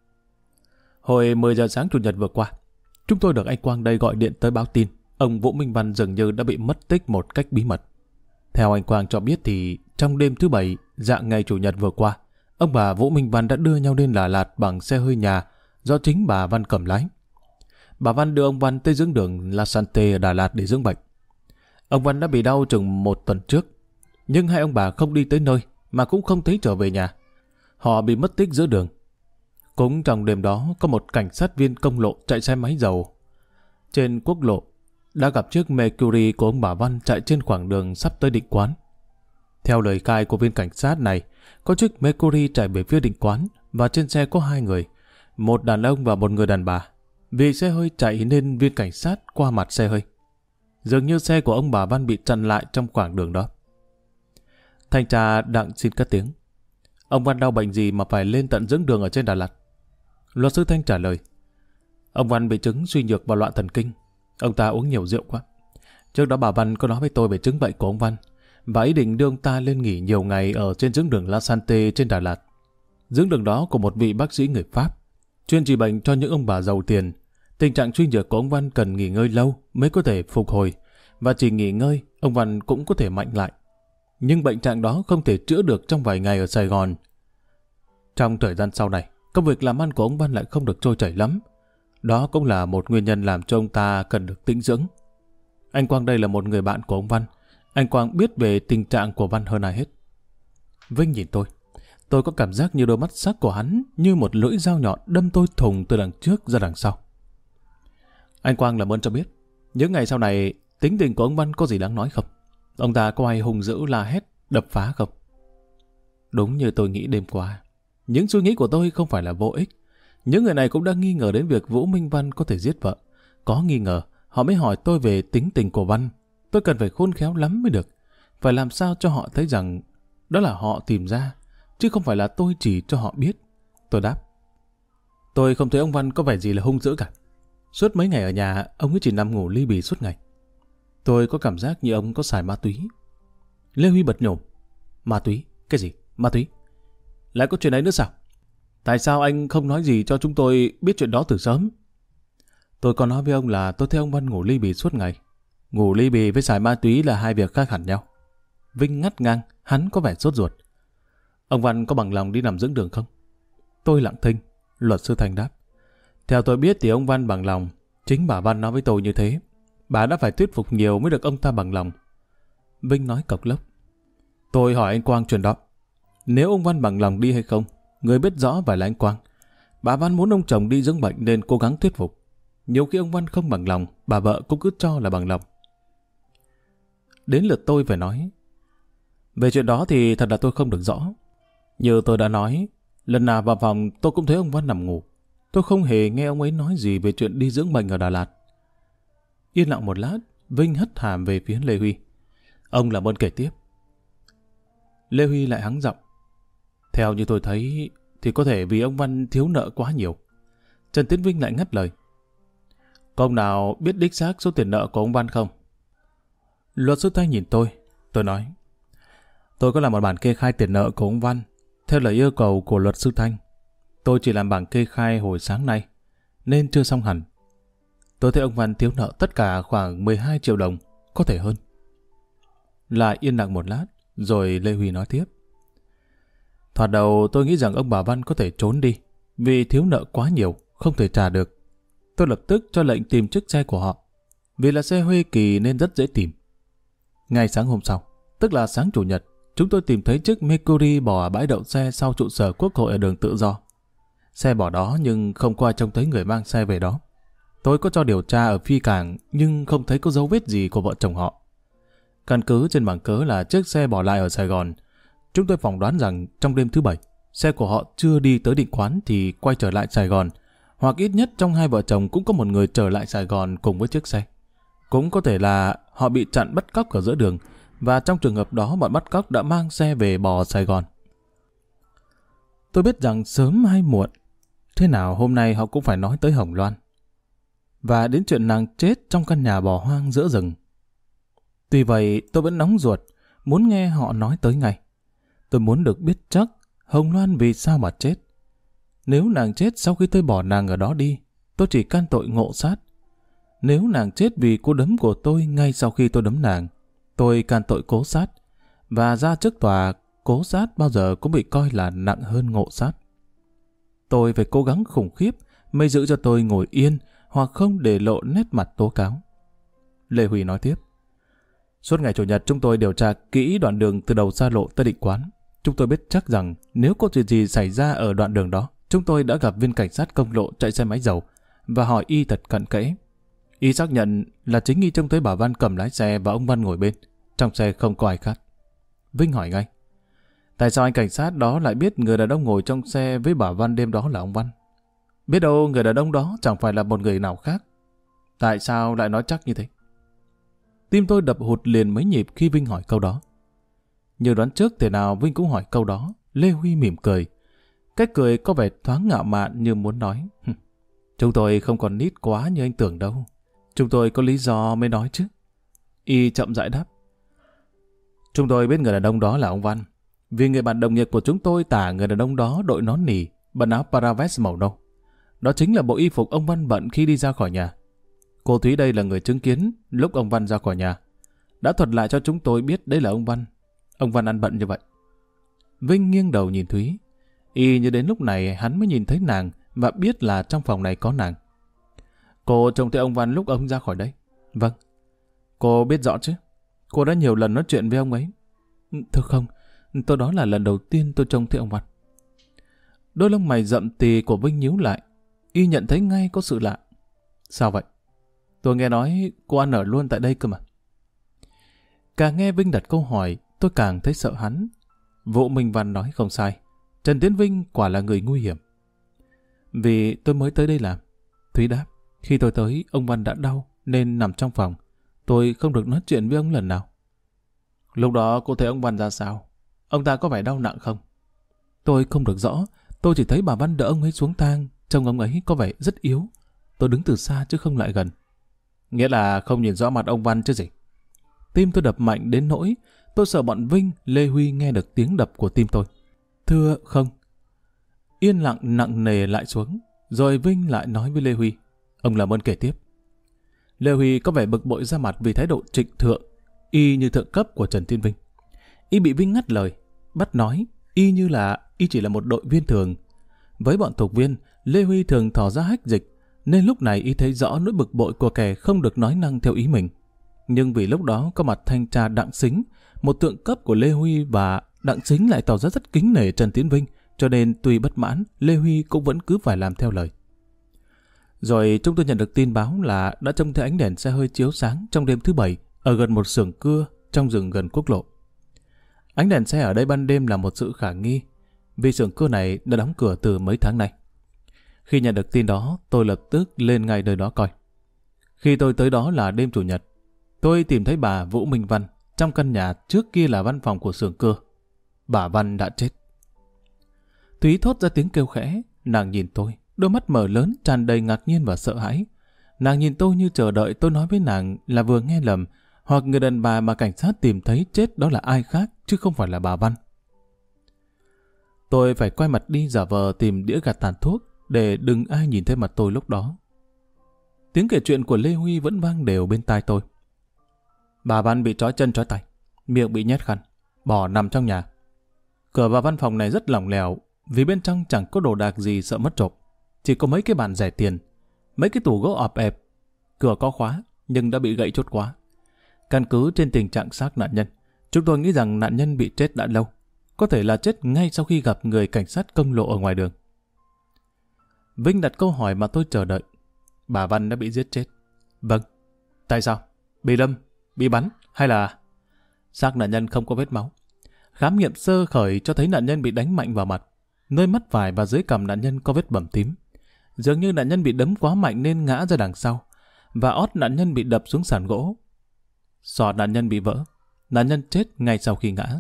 Hồi 10 giờ sáng Chủ nhật vừa qua, chúng tôi được anh Quang đây gọi điện tới báo tin ông Vũ Minh Văn dường như đã bị mất tích một cách bí mật. Theo anh Quang cho biết thì trong đêm thứ Bảy, dạng ngày Chủ nhật vừa qua, ông bà Vũ Minh Văn đã đưa nhau đến Đà Lạt bằng xe hơi nhà do chính bà Văn cầm lái. Bà Văn đưa ông Văn tới dưỡng đường La Sante ở Đà Lạt để dưỡng bệnh. Ông Văn đã bị đau chừng 1 tuần trước, nhưng hai ông bà không đi tới nơi mà cũng không thấy trở về nhà. Họ bị mất tích giữa đường. Cũng trong đêm đó có một cảnh sát viên công lộ chạy xe máy dầu trên quốc lộ đã gặp chiếc Mercury của ông bà Văn chạy trên khoảng đường sắp tới Định Quán. Theo lời khai của viên cảnh sát này, có chiếc Mercury chạy về phía Định Quán và trên xe có 2 người, một đàn ông và một người đàn bà. Vì xe hơi chạy nên viên cảnh sát qua mặt xe hơi. Dường như xe của ông bà Văn bị chặn lại trong khoảng đường đó. Thanh tra Đặng xin cất tiếng. Ông Văn đau bệnh gì mà phải lên tận dưỡng đường ở trên Đà Lạt? Luật sư Thanh trả lời. Ông Văn bị chứng suy nhược và loạn thần kinh. Ông ta uống nhiều rượu quá. Trước đó bà Văn có nói với tôi về chứng bệnh của ông Văn và ý định đưa ông ta lên nghỉ nhiều ngày ở trên dưỡng đường La Sante trên Đà Lạt. Dưỡng đường đó của một vị bác sĩ người Pháp, chuyên trị bệnh cho những ông bà giàu tiền. Tình trạng suy nhược của ông Văn cần nghỉ ngơi lâu mới có thể phục hồi, và chỉ nghỉ ngơi, ông Văn cũng có thể mạnh lại. Nhưng bệnh trạng đó không thể chữa được trong vài ngày ở Sài Gòn. Trong thời gian sau này, công việc làm ăn của ông Văn lại không được trôi chảy lắm. Đó cũng là một nguyên nhân làm cho ông ta cần được tĩnh dưỡng. Anh Quang đây là một người bạn của ông Văn. Anh Quang biết về tình trạng của Văn hơn ai hết. Vinh nhìn tôi. Tôi có cảm giác như đôi mắt sắc của hắn như một lưỡi dao nhọn đâm tôi thùng từ đằng trước ra đằng sau. Anh Quang làm ơn cho biết, những ngày sau này tính tình của ông Văn có gì đáng nói không? Ông ta có hay hung dữ la hét, đập phá không? Đúng như tôi nghĩ đêm qua. Những suy nghĩ của tôi không phải là vô ích. Những người này cũng đang nghi ngờ đến việc Vũ Minh Văn có thể giết vợ. Có nghi ngờ, họ mới hỏi tôi về tính tình của Văn. Tôi cần phải khôn khéo lắm mới được. Phải làm sao cho họ thấy rằng đó là họ tìm ra, chứ không phải là tôi chỉ cho họ biết. Tôi đáp. Tôi không thấy ông Văn có vẻ gì là hung dữ cả. Suốt mấy ngày ở nhà, ông ấy chỉ nằm ngủ li bì suốt ngày. Tôi có cảm giác như ông có xài ma túy. Lê Huy bật nhổm. Ma túy? Cái gì? Ma túy? Lại có chuyện ấy nữa sao? Tại sao anh không nói gì cho chúng tôi biết chuyện đó từ sớm? Tôi có nói với ông là tôi thấy ông Văn ngủ li bì suốt ngày. Ngủ li bì với xài ma túy là hai việc khác hẳn nhau. Vinh ngắt ngang, hắn có vẻ sốt ruột. Ông Văn có bằng lòng đi nằm dưỡng đường không? Tôi lặng thinh. Luật sư Thành đáp. Theo tôi biết thì ông Văn bằng lòng. Chính bà Văn nói với tôi như thế. Bà đã phải thuyết phục nhiều mới được ông ta bằng lòng. Vinh nói cộc lốc. Tôi hỏi anh Quang chuyện đó. Nếu ông Văn bằng lòng đi hay không, người biết rõ phải là anh Quang. Bà Văn muốn ông chồng đi dưỡng bệnh nên cố gắng thuyết phục. Nhiều khi ông Văn không bằng lòng, bà vợ cũng cứ cho là bằng lòng. Đến lượt tôi phải nói. Về chuyện đó thì thật là tôi không được rõ. Như tôi đã nói, lần nào vào phòng tôi cũng thấy ông Văn nằm ngủ. Tôi không hề nghe ông ấy nói gì về chuyện đi dưỡng bệnh ở Đà Lạt. Yên lặng một lát, Vinh hất hàm về phía Lê Huy. Ông làm ơn kể tiếp. Lê Huy lại hắng giọng. Theo như tôi thấy thì có thể vì ông Văn thiếu nợ quá nhiều. Trần Tiến Vinh lại ngắt lời. Có ông nào biết đích xác số tiền nợ của ông Văn không? Luật sư Thanh nhìn tôi nói. Tôi có làm một bản kê khai tiền nợ của ông Văn theo lời yêu cầu của luật sư Thanh. Tôi chỉ làm bản kê khai hồi sáng nay nên chưa xong hẳn. Tôi thấy ông Văn thiếu nợ tất cả khoảng 12 triệu đồng, có thể hơn. Lại yên lặng một lát, rồi Lê Huy nói tiếp. Thoạt đầu tôi nghĩ rằng ông bà Văn có thể trốn đi, vì thiếu nợ quá nhiều, không thể trả được. Tôi lập tức cho lệnh tìm chiếc xe của họ, vì là xe Huê Kỳ nên rất dễ tìm. Ngay sáng hôm sau, tức là sáng Chủ nhật, chúng tôi tìm thấy chiếc Mercury bỏ ở bãi đậu xe sau trụ sở Quốc hội ở đường Tự Do. Xe bỏ đó nhưng không có ai trông thấy người mang xe về đó. Tôi có cho điều tra ở phi cảng nhưng không thấy có dấu vết gì của vợ chồng họ. Căn cứ trên bằng cớ là chiếc xe bỏ lại ở Sài Gòn, chúng tôi phỏng đoán rằng trong đêm thứ Bảy, xe của họ chưa đi tới định quán thì quay trở lại Sài Gòn, hoặc ít nhất trong hai vợ chồng cũng có một người trở lại Sài Gòn cùng với chiếc xe. Cũng có thể là họ bị chặn bắt cóc ở giữa đường, và trong trường hợp đó bọn bắt cóc đã mang xe về bỏ Sài Gòn. Tôi biết rằng sớm hay muộn, thế nào hôm nay họ cũng phải nói tới Hồng Loan, và đến chuyện nàng chết trong căn nhà bỏ hoang giữa rừng. Tuy vậy tôi vẫn nóng ruột, muốn nghe họ nói tới ngay. Tôi muốn được biết chắc Hồng Loan vì sao mà chết. Nếu nàng chết sau khi tôi bỏ nàng ở đó đi, tôi chỉ can tội ngộ sát. Nếu nàng chết vì cú đấm của tôi ngay sau khi tôi đấm nàng, tôi can tội cố sát. Và ra trước tòa, cố sát bao giờ cũng bị coi là nặng hơn ngộ sát. Tôi phải cố gắng khủng khiếp mới giữ cho tôi ngồi yên hoặc không để lộ nét mặt tố cáo. Lê Huy nói tiếp. Suốt ngày Chủ nhật chúng tôi điều tra kỹ đoạn đường từ đầu xa lộ tới định quán. Chúng tôi biết chắc rằng nếu có chuyện gì xảy ra ở đoạn đường đó, chúng tôi đã gặp viên cảnh sát công lộ chạy xe máy dầu và hỏi y thật cặn kẽ. Y xác nhận là chính y trông thấy bà Văn cầm lái xe và ông Văn ngồi bên. Trong xe không có ai khác. Vinh hỏi ngay. Tại sao anh cảnh sát đó lại biết người đàn ông ngồi trong xe với bà Văn đêm đó là ông Văn? Biết đâu người đàn ông đó chẳng phải là một người nào khác. Tại sao lại nói chắc như thế? Tim tôi đập hụt liền mấy nhịp khi Vinh hỏi câu đó. Như đoán trước thế nào Vinh cũng hỏi câu đó. Lê Huy mỉm cười. Cách cười có vẻ thoáng ngạo mạn như muốn nói. Chúng tôi không còn nít quá như anh tưởng đâu. Chúng tôi có lý do mới nói chứ. Y chậm rãi đáp. Chúng tôi biết người đàn ông đó là ông Văn. Vì người bạn đồng nghiệp của chúng tôi tả người đàn ông đó đội nón nỉ, bận áo paravest màu nâu. Đó chính là bộ y phục ông Văn bận khi đi ra khỏi nhà. Cô Thúy đây là người chứng kiến lúc ông Văn ra khỏi nhà. Đã thuật lại cho chúng tôi biết đấy là ông Văn. Ông Văn ăn bận như vậy. Vinh nghiêng đầu nhìn Thúy. Y như đến lúc này hắn mới nhìn thấy nàng và biết là trong phòng này có nàng. Cô trông thấy ông Văn lúc ông ra khỏi đấy? Vâng. Cô biết rõ chứ? Cô đã nhiều lần nói chuyện với ông ấy. Thưa không, tôi đó là lần đầu tiên tôi trông thấy ông Văn. Đôi lông mày rậm tì của Vinh nhíu lại. Y nhận thấy ngay có sự lạ. Sao vậy? Tôi nghe nói cô ăn ở luôn tại đây cơ mà. Càng nghe Vinh đặt câu hỏi, tôi càng thấy sợ hắn. Vụ Minh Văn nói không sai. Trần Tiến Vinh quả là người nguy hiểm. Vì tôi mới tới đây làm. Thúy đáp, khi tôi tới, ông Văn đã đau nên nằm trong phòng. Tôi không được nói chuyện với ông lần nào. Lúc đó cô thấy ông Văn ra sao? Ông ta có vẻ đau nặng không? Tôi không được rõ. Tôi chỉ thấy bà Văn đỡ ông ấy xuống thang. Trông ông ấy có vẻ rất yếu. Tôi đứng từ xa chứ không lại gần. Nghĩa là không nhìn rõ mặt ông Văn chứ gì? Tim tôi đập mạnh đến nỗi tôi sợ bọn Vinh, Lê Huy nghe được tiếng đập của tim tôi. Thưa không. Yên lặng nặng nề lại xuống. Rồi Vinh lại nói với Lê Huy. Ông làm ơn kể tiếp. Lê Huy có vẻ bực bội ra mặt vì thái độ trịnh thượng, y như thượng cấp của Trần Tiến Vinh. Y bị Vinh ngắt lời, bắt nói, y như là y chỉ là một đội viên thường. Với bọn thuộc viên, Lê Huy thường tỏ ra hách dịch, nên lúc này y thấy rõ nỗi bực bội của kẻ không được nói năng theo ý mình. Nhưng vì lúc đó có mặt thanh tra Đặng Sính, một thượng cấp của Lê Huy, và Đặng Sính lại tỏ ra rất kính nể Trần Tiến Vinh, cho nên tuy bất mãn, Lê Huy cũng vẫn cứ phải làm theo lời. Rồi chúng tôi nhận được tin báo là đã trông thấy ánh đèn xe hơi chiếu sáng trong đêm thứ Bảy ở gần một xưởng cưa trong rừng gần quốc lộ. Ánh đèn xe ở đây ban đêm là một sự khả nghi, vì xưởng cưa này đã đóng cửa từ mấy tháng nay. Khi nhận được tin đó, tôi lập tức lên ngay nơi đó coi. Khi tôi tới đó là đêm Chủ nhật. tôi tìm thấy bà Vũ Minh Văn trong căn nhà trước kia là văn phòng của xưởng cưa. Bà Văn đã chết. Thúy thốt ra tiếng kêu khẽ. Nàng nhìn tôi, đôi mắt mở lớn tràn đầy ngạc nhiên và sợ hãi. Nàng nhìn tôi như chờ đợi tôi nói với nàng là vừa nghe lầm, hoặc người đàn bà mà cảnh sát tìm thấy chết đó là ai khác chứ không phải là bà Văn. Tôi phải quay mặt đi giả vờ tìm đĩa gạt tàn thuốc để đừng ai nhìn thấy mặt tôi lúc đó. Tiếng kể chuyện của Lê Huy vẫn vang đều bên tai tôi. Bà Văn bị trói chân trói tay, miệng bị nhét khăn, bỏ nằm trong nhà. Cửa vào văn phòng này rất lỏng lẻo, vì bên trong chẳng có đồ đạc gì sợ mất trộm. Chỉ có mấy cái bàn rẻ tiền, mấy cái tủ gỗ ọp ẹp. Cửa có khóa, nhưng đã bị gãy chốt khóa. Căn cứ trên tình trạng xác nạn nhân, chúng tôi nghĩ rằng nạn nhân bị chết đã lâu. Có thể là chết ngay sau khi gặp người cảnh sát công lộ ở ngoài đường. Vinh đặt câu hỏi mà tôi chờ đợi. Bà Văn đã bị giết chết. Vâng. Tại sao? Bị đâm, bị bắn hay là... Xác nạn nhân không có vết máu. Khám nghiệm sơ khởi cho thấy nạn nhân bị đánh mạnh vào mặt. Nơi mắt phải và dưới cằm nạn nhân có vết bầm tím. Dường như nạn nhân bị đấm quá mạnh nên ngã ra đằng sau. Và ót nạn nhân bị đập xuống sàn gỗ. Sọ nạn nhân bị vỡ. Nạn nhân chết ngay sau khi ngã.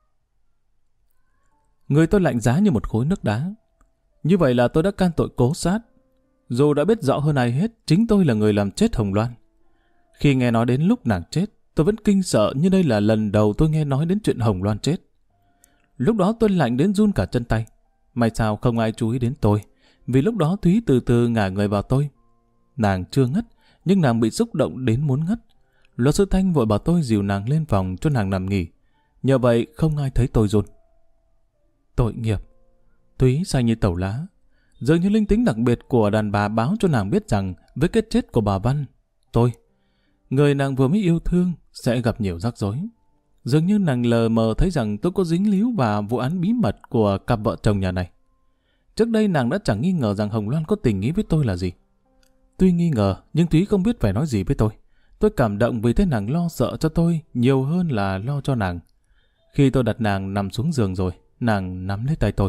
Người tôi lạnh giá như một khối nước đá. Như vậy là tôi đã can tội cố sát. Dù đã biết rõ hơn ai hết, chính tôi là người làm chết Hồng Loan. Khi nghe nói đến lúc nàng chết, tôi vẫn kinh sợ như đây là lần đầu tôi nghe nói đến chuyện Hồng Loan chết. Lúc đó tôi lạnh đến run cả chân tay. May sao không ai chú ý đến tôi, vì lúc đó Thúy từ từ ngả người vào tôi. Nàng chưa ngất, nhưng nàng bị xúc động đến muốn ngất. Luật sư Thanh vội bảo tôi dìu nàng lên phòng cho nàng nằm nghỉ. Nhờ vậy không ai thấy tôi run. Tội nghiệp. Thúy say như tẩu lá. Dường như linh tính đặc biệt của đàn bà báo cho nàng biết rằng với cái chết của bà Văn, tôi, người nàng vừa mới yêu thương, sẽ gặp nhiều rắc rối. Dường như nàng lờ mờ thấy rằng tôi có dính líu vào vụ án bí mật của cặp vợ chồng nhà này. Trước đây nàng đã chẳng nghi ngờ rằng Hồng Loan có tình ý với tôi là gì. Tuy nghi ngờ, nhưng Thúy không biết phải nói gì với tôi. Tôi cảm động vì thấy nàng lo sợ cho tôi nhiều hơn là lo cho nàng. Khi tôi đặt nàng nằm xuống giường rồi, nàng nắm lấy tay tôi.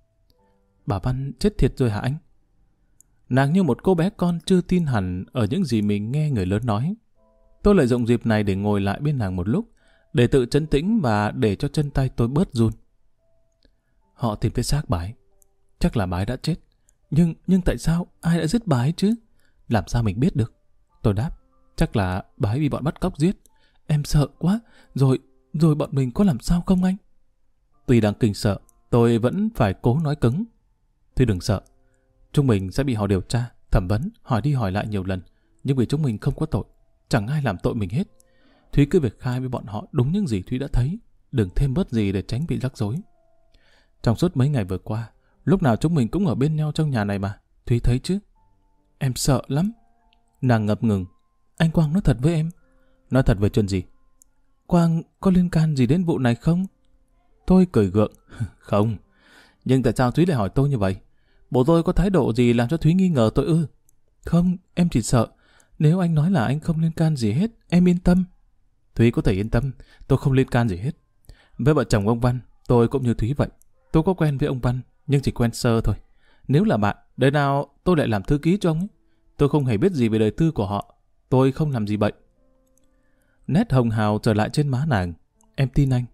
Bà Văn chết thiệt rồi hả anh? Nàng như một cô bé con chưa tin hẳn ở những gì mình nghe người lớn nói. Tôi lợi dụng dịp này để ngồi lại bên nàng một lúc, để tự trấn tĩnh và để cho chân tay tôi bớt run. Họ tìm thấy xác bà ấy. Chắc là bà ấy đã chết. Nhưng tại sao? Ai đã giết bà ấy chứ? Làm sao mình biết được? Tôi đáp, chắc là bà ấy bị bọn bắt cóc giết. Em sợ quá. Rồi bọn mình có làm sao không anh? Tuy đang kinh sợ, tôi vẫn phải cố nói cứng. Thì đừng sợ. Chúng mình sẽ bị họ điều tra, thẩm vấn, hỏi đi hỏi lại nhiều lần. Nhưng vì chúng mình không có tội, chẳng ai làm tội mình hết. Thúy cứ việc khai với bọn họ đúng những gì Thúy đã thấy. Đừng thêm bớt gì để tránh bị rắc rối. Trong suốt mấy ngày vừa qua, lúc nào chúng mình cũng ở bên nhau trong nhà này mà. Thúy thấy chứ? Em sợ lắm. Nàng ngập ngừng. Anh Quang nói thật với em. Nói thật về chuyện gì? Quang có liên can gì đến vụ này không? Tôi cười gượng. Không. Nhưng tại sao Thúy lại hỏi tôi như vậy? Bộ tôi có thái độ gì làm cho Thúy nghi ngờ tôi ư? Không, em chỉ sợ. Nếu anh nói là anh không liên can gì hết, em yên tâm. Thúy có thể yên tâm, tôi không liên can gì hết. Với vợ chồng ông Văn, tôi cũng như Thúy vậy. Tôi có quen với ông Văn, nhưng chỉ quen sơ thôi. Nếu là bạn, đời nào tôi lại làm thư ký cho ông ấy. Tôi không hề biết gì về đời tư của họ. Tôi không làm gì bệnh. Nét hồng hào trở lại trên má nàng. Em tin anh.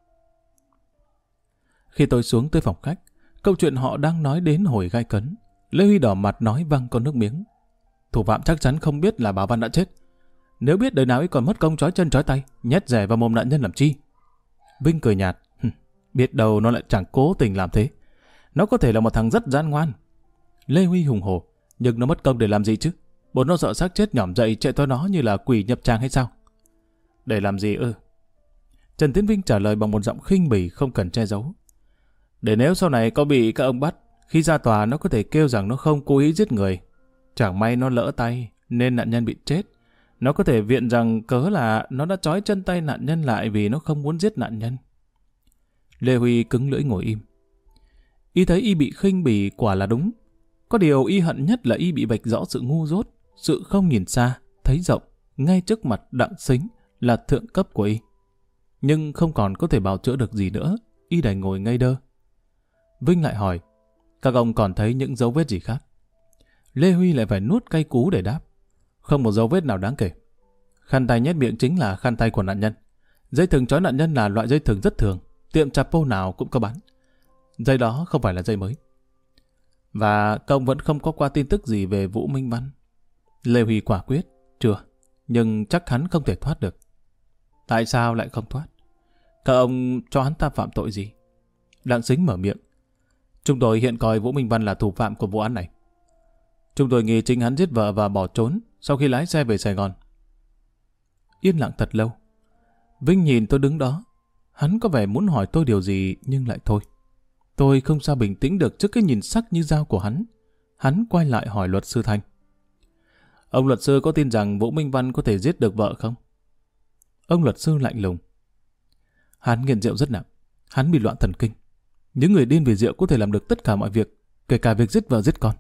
Khi tôi xuống tới phòng khách, câu chuyện họ đang nói đến hồi gai cấn. Lê Huy đỏ mặt nói văng con nước miếng. Thủ phạm chắc chắn không biết là bà Văn đã chết. Nếu biết đời nào ấy còn mất công trói chân trói tay, nhét rẻ vào mồm nạn nhân làm chi? Vinh cười nhạt. Biết đâu nó lại chẳng cố tình làm thế. Nó có thể là một thằng rất gian ngoan. Lê Huy hùng hổ. Nhưng nó mất công để làm gì chứ? Bộ nó sợ xác chết nhỏm dậy chạy tới nó như là quỷ nhập tràng hay sao? Để làm gì ư? Trần Tiến Vinh trả lời bằng một giọng khinh bỉ không cần che giấu. Để nếu sau này có bị các ông bắt, khi ra tòa nó có thể kêu rằng nó không cố ý giết người. Chẳng may nó lỡ tay nên nạn nhân bị chết. Nó có thể viện rằng cớ là nó đã trói chân tay nạn nhân lại vì nó không muốn giết nạn nhân. Lê Huy cứng lưỡi ngồi im. Y thấy y bị khinh bỉ quả là đúng. Có điều y hận nhất là y bị vạch rõ sự ngu dốt, sự không nhìn xa, thấy rộng, ngay trước mặt Đặng Sính là thượng cấp của y. Nhưng không còn có thể bào chữa được gì nữa, y đành ngồi ngây đơ. Vinh lại hỏi, các ông còn thấy những dấu vết gì khác? Lê Huy lại phải nuốt cay cú để đáp. Không một dấu vết nào đáng kể. Khăn tay nhét miệng chính là khăn tay của nạn nhân. Dây thừng trói nạn nhân là loại dây thừng rất thường, tiệm tạp pô nào cũng có bán. Dây đó không phải là dây mới. Và công vẫn không có qua tin tức gì về Vũ Minh Văn. Lê Huy quả quyết, chưa, nhưng chắc hắn không thể thoát được. Tại sao lại không thoát? Các ông cho hắn ta phạm tội gì? Đặng Sính mở miệng. Chúng tôi hiện coi Vũ Minh Văn là thủ phạm của vụ án này. Chúng tôi nghi chính hắn giết vợ và bỏ trốn sau khi lái xe về Sài Gòn. Yên lặng thật lâu. Vinh nhìn tôi đứng đó. Hắn có vẻ muốn hỏi tôi điều gì nhưng lại thôi. Tôi không sao bình tĩnh được trước cái nhìn sắc như dao của hắn. Hắn quay lại hỏi luật sư Thanh. Ông luật sư có tin rằng Vũ Minh Văn có thể giết được vợ không? Ông luật sư lạnh lùng. Hắn nghiện rượu rất nặng. Hắn bị loạn thần kinh. Những người điên vì rượu có thể làm được tất cả mọi việc, kể cả việc giết vợ giết con.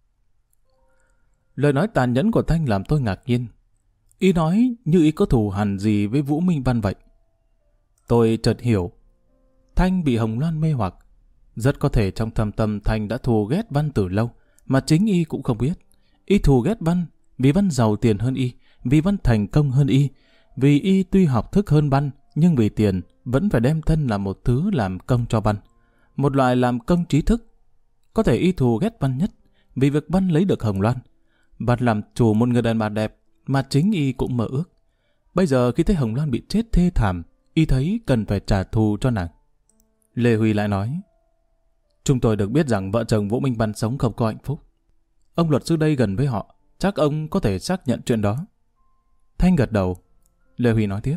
Lời nói tàn nhẫn của Thanh làm tôi ngạc nhiên. Y nói như y có thù hằn gì với Vũ Minh Văn vậy. Tôi chợt hiểu. Thanh bị Hồng Loan mê hoặc. Rất có thể trong thâm tâm Thanh đã thù ghét Văn từ lâu, mà chính y cũng không biết. Y thù ghét Văn vì Văn giàu tiền hơn y, vì Văn thành công hơn y, vì y tuy học thức hơn Văn, nhưng vì tiền vẫn phải đem thân làm một thứ làm công cho Văn. Một loại làm công trí thức. Có thể y thù ghét Văn nhất vì việc Văn lấy được Hồng Loan. Văn làm chủ một người đàn bà đẹp mà chính y cũng mơ ước. Bây giờ khi thấy Hồng Loan bị chết thê thảm, y thấy cần phải trả thù cho nàng. Lê Huy lại nói. Chúng tôi được biết rằng vợ chồng Vũ Minh Văn sống không có hạnh phúc. Ông luật sư đây gần với họ, chắc ông có thể xác nhận chuyện đó. Thanh gật đầu. Lê Huy nói tiếp.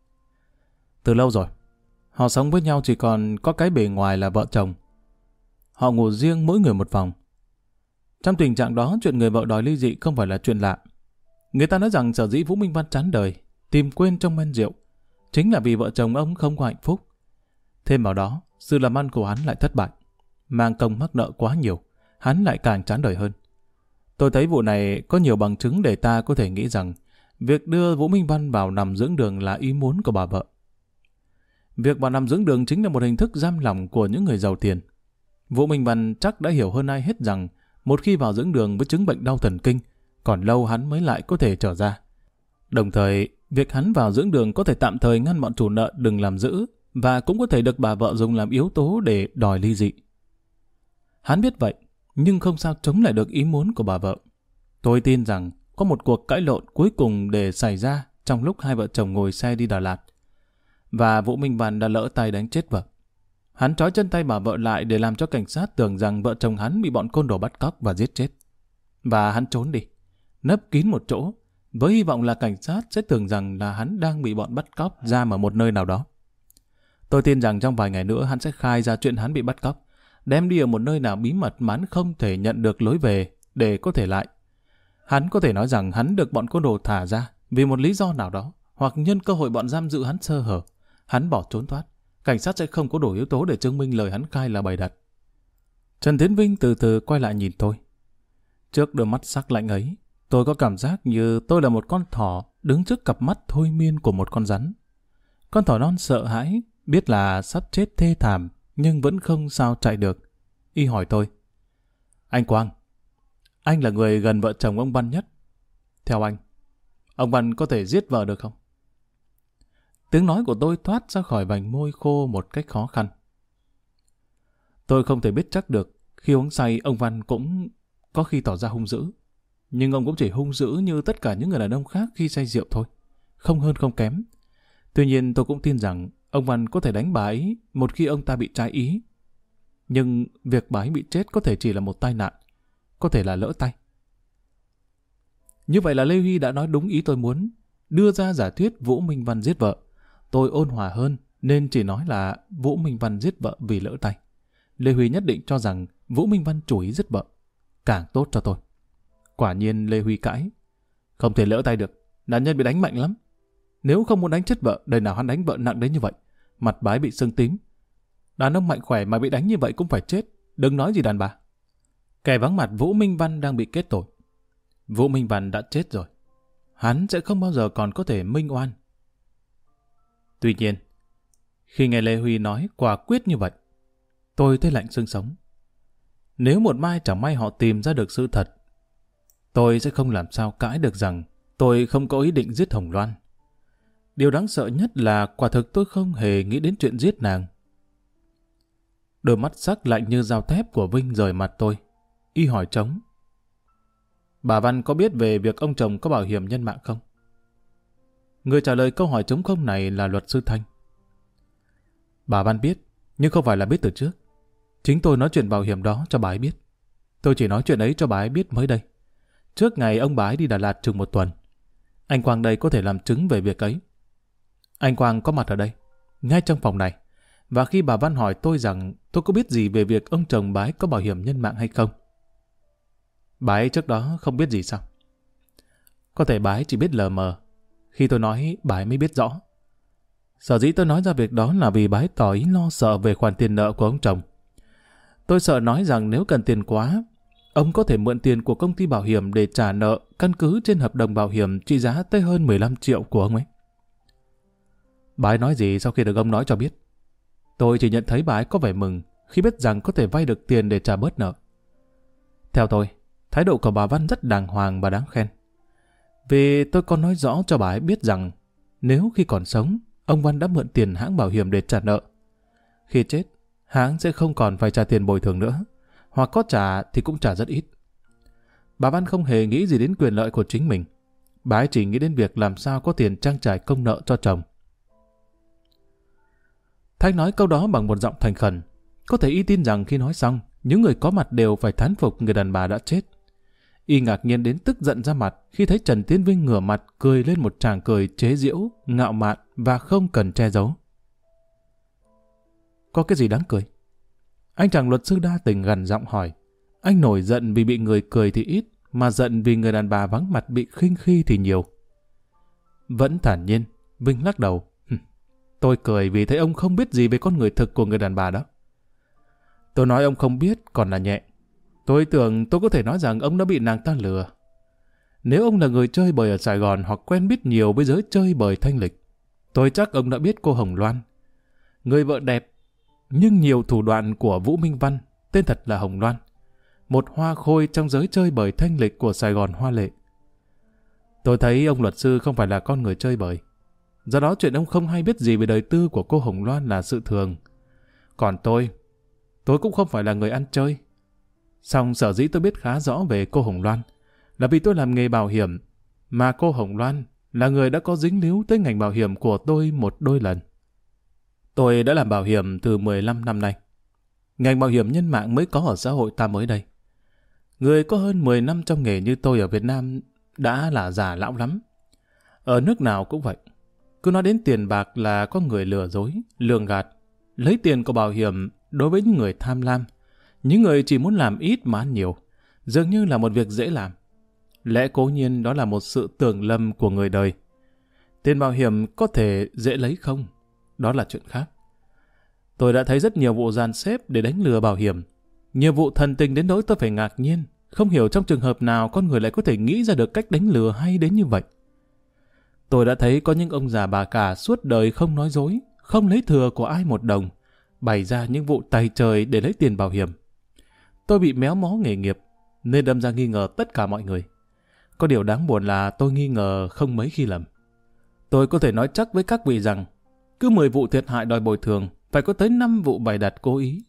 Từ lâu rồi, họ sống với nhau chỉ còn có cái bề ngoài là vợ chồng. Họ ngủ riêng mỗi người một phòng. Trong tình trạng đó, chuyện người vợ đòi ly dị không phải là chuyện lạ. Người ta nói rằng sở dĩ Vũ Minh Văn chán đời, tìm quên trong men rượu, chính là vì vợ chồng ông không có hạnh phúc. Thêm vào đó, sự làm ăn của hắn lại thất bại. Mang công mắc nợ quá nhiều, hắn lại càng chán đời hơn. Tôi thấy vụ này có nhiều bằng chứng để ta có thể nghĩ rằng việc đưa Vũ Minh Văn vào nằm dưỡng đường là ý muốn của bà vợ. Việc vào nằm dưỡng đường chính là một hình thức giam lỏng của những người giàu tiền. Vũ Minh Văn chắc đã hiểu hơn ai hết rằng một khi vào dưỡng đường với chứng bệnh đau thần kinh, còn lâu hắn mới lại có thể trở ra. Đồng thời, việc hắn vào dưỡng đường có thể tạm thời ngăn bọn chủ nợ đừng làm dữ, và cũng có thể được bà vợ dùng làm yếu tố để đòi ly dị. Hắn biết vậy, nhưng không sao chống lại được ý muốn của bà vợ. Tôi tin rằng có một cuộc cãi lộn cuối cùng để xảy ra trong lúc hai vợ chồng ngồi xe đi Đà Lạt. Và Vũ Minh Văn đã lỡ tay đánh chết vợ. Hắn trói chân tay bà vợ lại để làm cho cảnh sát tưởng rằng vợ chồng hắn bị bọn côn đồ bắt cóc và giết chết. Và hắn trốn đi, nấp kín một chỗ, với hy vọng là cảnh sát sẽ tưởng rằng là hắn đang bị bọn bắt cóc giam ở một nơi nào đó. Tôi tin rằng trong vài ngày nữa hắn sẽ khai ra chuyện hắn bị bắt cóc, đem đi ở một nơi nào bí mật mà hắn không thể nhận được lối về để có thể lại. Hắn có thể nói rằng hắn được bọn côn đồ thả ra vì một lý do nào đó, hoặc nhân cơ hội bọn giam giữ hắn sơ hở, hắn bỏ trốn thoát. Cảnh sát sẽ không có đủ yếu tố để chứng minh lời hắn khai là bày đặt. Trần Tiến Vinh từ từ quay lại nhìn tôi. Trước đôi mắt sắc lạnh ấy, tôi có cảm giác như tôi là một con thỏ đứng trước cặp mắt thôi miên của một con rắn. Con thỏ non sợ hãi, biết là sắp chết thê thảm, nhưng vẫn không sao chạy được. Y hỏi tôi. Anh Quang, anh là người gần vợ chồng ông Văn nhất. Theo anh, ông Văn có thể giết vợ được không? Tiếng nói của tôi thoát ra khỏi vành môi khô một cách khó khăn. Tôi không thể biết chắc được, khi uống say ông Văn cũng có khi tỏ ra hung dữ. Nhưng ông cũng chỉ hung dữ như tất cả những người đàn ông khác khi say rượu thôi. Không hơn không kém. Tuy nhiên tôi cũng tin rằng ông Văn có thể đánh bà ấy một khi ông ta bị trái ý. Nhưng việc bà ấy bị chết có thể chỉ là một tai nạn, có thể là lỡ tay. Như vậy là Lê Huy đã nói đúng ý tôi muốn, đưa ra giả thuyết Vũ Minh Văn giết vợ. Tôi ôn hòa hơn nên chỉ nói là Vũ Minh Văn giết vợ vì lỡ tay. Lê Huy nhất định cho rằng Vũ Minh Văn chủ ý giết vợ. Càng tốt cho tôi. Quả nhiên Lê Huy cãi. Không thể lỡ tay được, nạn nhân bị đánh mạnh lắm. Nếu không muốn đánh chết vợ, đời nào hắn đánh vợ nặng đến như vậy. Mặt bái bị sưng tím. Đàn ông mạnh khỏe mà bị đánh như vậy cũng phải chết. Đừng nói gì đàn bà. Kẻ vắng mặt Vũ Minh Văn đang bị kết tội. Vũ Minh Văn đã chết rồi. Hắn sẽ không bao giờ còn có thể minh oan. Tuy nhiên, khi nghe Lê Huy nói quả quyết như vậy, tôi thấy lạnh xương sống. Nếu một mai chẳng may họ tìm ra được sự thật, tôi sẽ không làm sao cãi được rằng Tôi không có ý định giết Hồng Loan. Điều đáng sợ nhất là quả thực tôi không hề nghĩ đến chuyện giết nàng. Đôi mắt sắc lạnh như dao thép của Vinh rời mặt tôi. Y hỏi trống. Bà Văn có biết về việc ông chồng có bảo hiểm nhân mạng không? Người trả lời câu hỏi trống không này là luật sư Thanh. Bà Văn biết, nhưng không phải là biết từ trước. Chính tôi nói chuyện bảo hiểm đó cho bà ấy biết. Tôi chỉ nói chuyện ấy cho bà ấy biết mới đây. Trước ngày ông bà ấy đi Đà Lạt chừng 1 tuần. Anh Quang đây có thể làm chứng về việc ấy. Anh Quang có mặt ở đây, ngay trong phòng này. Và khi bà Văn hỏi tôi rằng tôi có biết gì về việc ông chồng bà ấy có bảo hiểm nhân mạng hay không, bà ấy trước đó không biết gì sao? Có thể bà ấy chỉ biết lờ mờ. Khi tôi nói, bà ấy mới biết rõ. Sở dĩ tôi nói ra việc đó là vì bà ấy tỏ ý lo sợ về khoản tiền nợ của ông chồng. Tôi sợ nói rằng nếu cần tiền quá, ông có thể mượn tiền của công ty bảo hiểm để trả nợ căn cứ trên hợp đồng bảo hiểm trị giá tới hơn 15 triệu của ông ấy. Bà ấy nói gì sau khi được ông nói cho biết? Tôi chỉ nhận thấy bà ấy có vẻ mừng khi biết rằng có thể vay được tiền để trả bớt nợ. Theo tôi, thái độ của bà Văn rất đàng hoàng và đáng khen. Vì tôi có nói rõ cho bà ấy biết rằng nếu khi còn sống, ông Văn đã mượn tiền hãng bảo hiểm để trả nợ. Khi chết, hãng sẽ không còn phải trả tiền bồi thường nữa, hoặc có trả thì cũng trả rất ít. Bà Văn không hề nghĩ gì đến quyền lợi của chính mình. Bà ấy chỉ nghĩ đến việc làm sao có tiền trang trải công nợ cho chồng. Thanh nói câu đó bằng một giọng thành khẩn. Có thể y tin rằng khi nói xong, những người có mặt đều phải thán phục người đàn bà đã chết. Y ngạc nhiên đến tức giận ra mặt khi thấy Trần Tiến Vinh ngửa mặt cười lên một tràng cười chế giễu, ngạo mạn và không cần che giấu. Có cái gì đáng cười? Anh chàng luật sư đa tình gằn giọng hỏi. Anh nổi giận vì bị người cười thì ít, mà giận vì người đàn bà vắng mặt bị khinh khi thì nhiều. Vẫn thản nhiên, Vinh lắc đầu. Tôi cười vì thấy ông không biết gì về con người thực của người đàn bà đó. Tôi nói ông không biết còn là nhẹ. Tôi tưởng tôi có thể nói rằng ông đã bị nàng ta lừa. Nếu ông là người chơi bời ở Sài Gòn hoặc quen biết nhiều với giới chơi bời thanh lịch, tôi chắc ông đã biết cô Hồng Loan. Người vợ đẹp, nhưng nhiều thủ đoạn của Vũ Minh Văn, tên thật là Hồng Loan. Một hoa khôi trong giới chơi bời thanh lịch của Sài Gòn hoa lệ. Tôi thấy ông luật sư không phải là con người chơi bời. Do đó chuyện ông không hay biết gì về đời tư của cô Hồng Loan là sự thường. Còn tôi cũng không phải là người ăn chơi. Song sở dĩ tôi biết khá rõ về cô Hồng Loan là vì tôi làm nghề bảo hiểm, mà cô Hồng Loan là người đã có dính líu tới ngành bảo hiểm của tôi một đôi lần. Tôi đã làm bảo hiểm từ 15 năm nay. Ngành bảo hiểm nhân mạng mới có ở xã hội ta mới đây. Người có hơn 10 năm trong nghề như tôi ở Việt Nam đã là già lão lắm. Ở nước nào cũng vậy. Cứ nói đến tiền bạc là có người lừa dối, lường gạt, lấy tiền của bảo hiểm đối với những người tham lam, những người chỉ muốn làm ít mà ăn nhiều, dường như là một việc dễ làm. Lẽ cố nhiên đó là một sự tưởng lầm của người đời. Tiền bảo hiểm có thể dễ lấy không? Đó là chuyện khác. Tôi đã thấy rất nhiều vụ dàn xếp để đánh lừa bảo hiểm. Nhiều vụ thần tình đến nỗi tôi phải ngạc nhiên, không hiểu trong trường hợp nào con người lại có thể nghĩ ra được cách đánh lừa hay đến như vậy. Tôi đã thấy có những ông già bà cả suốt đời không nói dối, không lấy thừa của ai một đồng, bày ra những vụ tày trời để lấy tiền bảo hiểm. Tôi bị méo mó nghề nghiệp, nên đâm ra nghi ngờ tất cả mọi người. Có điều đáng buồn là tôi nghi ngờ không mấy khi lầm. Tôi có thể nói chắc với các vị rằng, cứ 10 vụ thiệt hại đòi bồi thường, phải có tới 5 vụ bày đặt cố ý.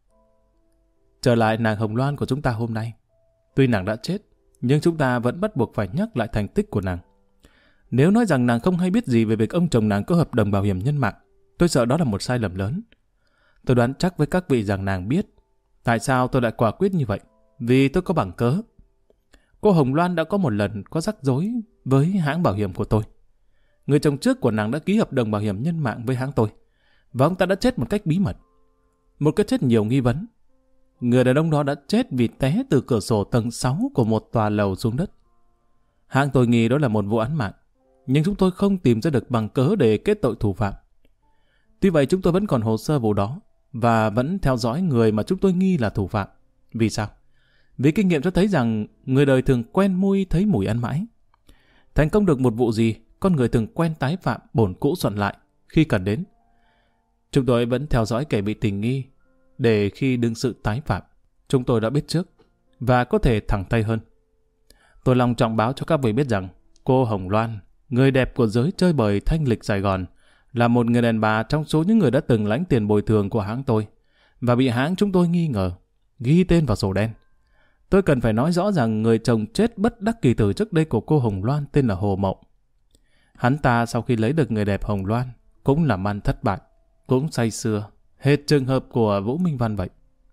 Trở lại nàng Hồng Loan của chúng ta hôm nay. Tuy nàng đã chết, nhưng chúng ta vẫn bắt buộc phải nhắc lại thành tích của nàng. Nếu nói rằng nàng không hay biết gì về việc ông chồng nàng có hợp đồng bảo hiểm nhân mạng, tôi sợ đó là một sai lầm lớn. Tôi đoán chắc với các vị rằng nàng biết. Tại sao tôi lại quả quyết như vậy? Vì tôi có bằng cớ. Cô Hồng Loan đã có một lần có rắc rối với hãng bảo hiểm của tôi. Người chồng trước của nàng đã ký hợp đồng bảo hiểm nhân mạng với hãng tôi, và ông ta đã chết một cách bí mật. Một cái chết nhiều nghi vấn. Người đàn ông đó đã chết vì té từ cửa sổ tầng 6 của một tòa lầu xuống đất. Hãng tôi nghi đó là một vụ án mạng, nhưng chúng tôi không tìm ra được bằng cớ để kết tội thủ phạm. Tuy vậy chúng tôi vẫn còn hồ sơ vụ đó và vẫn theo dõi người mà chúng tôi nghi là thủ phạm. Vì sao? Vì kinh nghiệm cho thấy rằng người đời thường quen mùi thấy mùi ăn mãi. Thành công được một vụ gì, con người thường quen tái phạm bổn cũ soạn lại khi cần đến. Chúng tôi vẫn theo dõi kẻ bị tình nghi để khi đương sự tái phạm, chúng tôi đã biết trước và có thể thẳng tay hơn. Tôi lòng trọng báo cho các vị biết rằng Cô Hồng Loan, người đẹp của giới chơi bời thanh lịch Sài Gòn, là một người đàn bà trong số những người đã từng lãnh tiền bồi thường của hãng tôi, và bị hãng chúng tôi nghi ngờ, ghi tên vào sổ đen. Tôi cần phải nói rõ rằng người chồng chết bất đắc kỳ tử trước đây của cô Hồng Loan tên là Hồ Mộng. Hắn ta sau khi lấy được người đẹp Hồng Loan, cũng làm ăn thất bại, cũng say sưa, hệt trường hợp của Vũ Minh Văn vậy.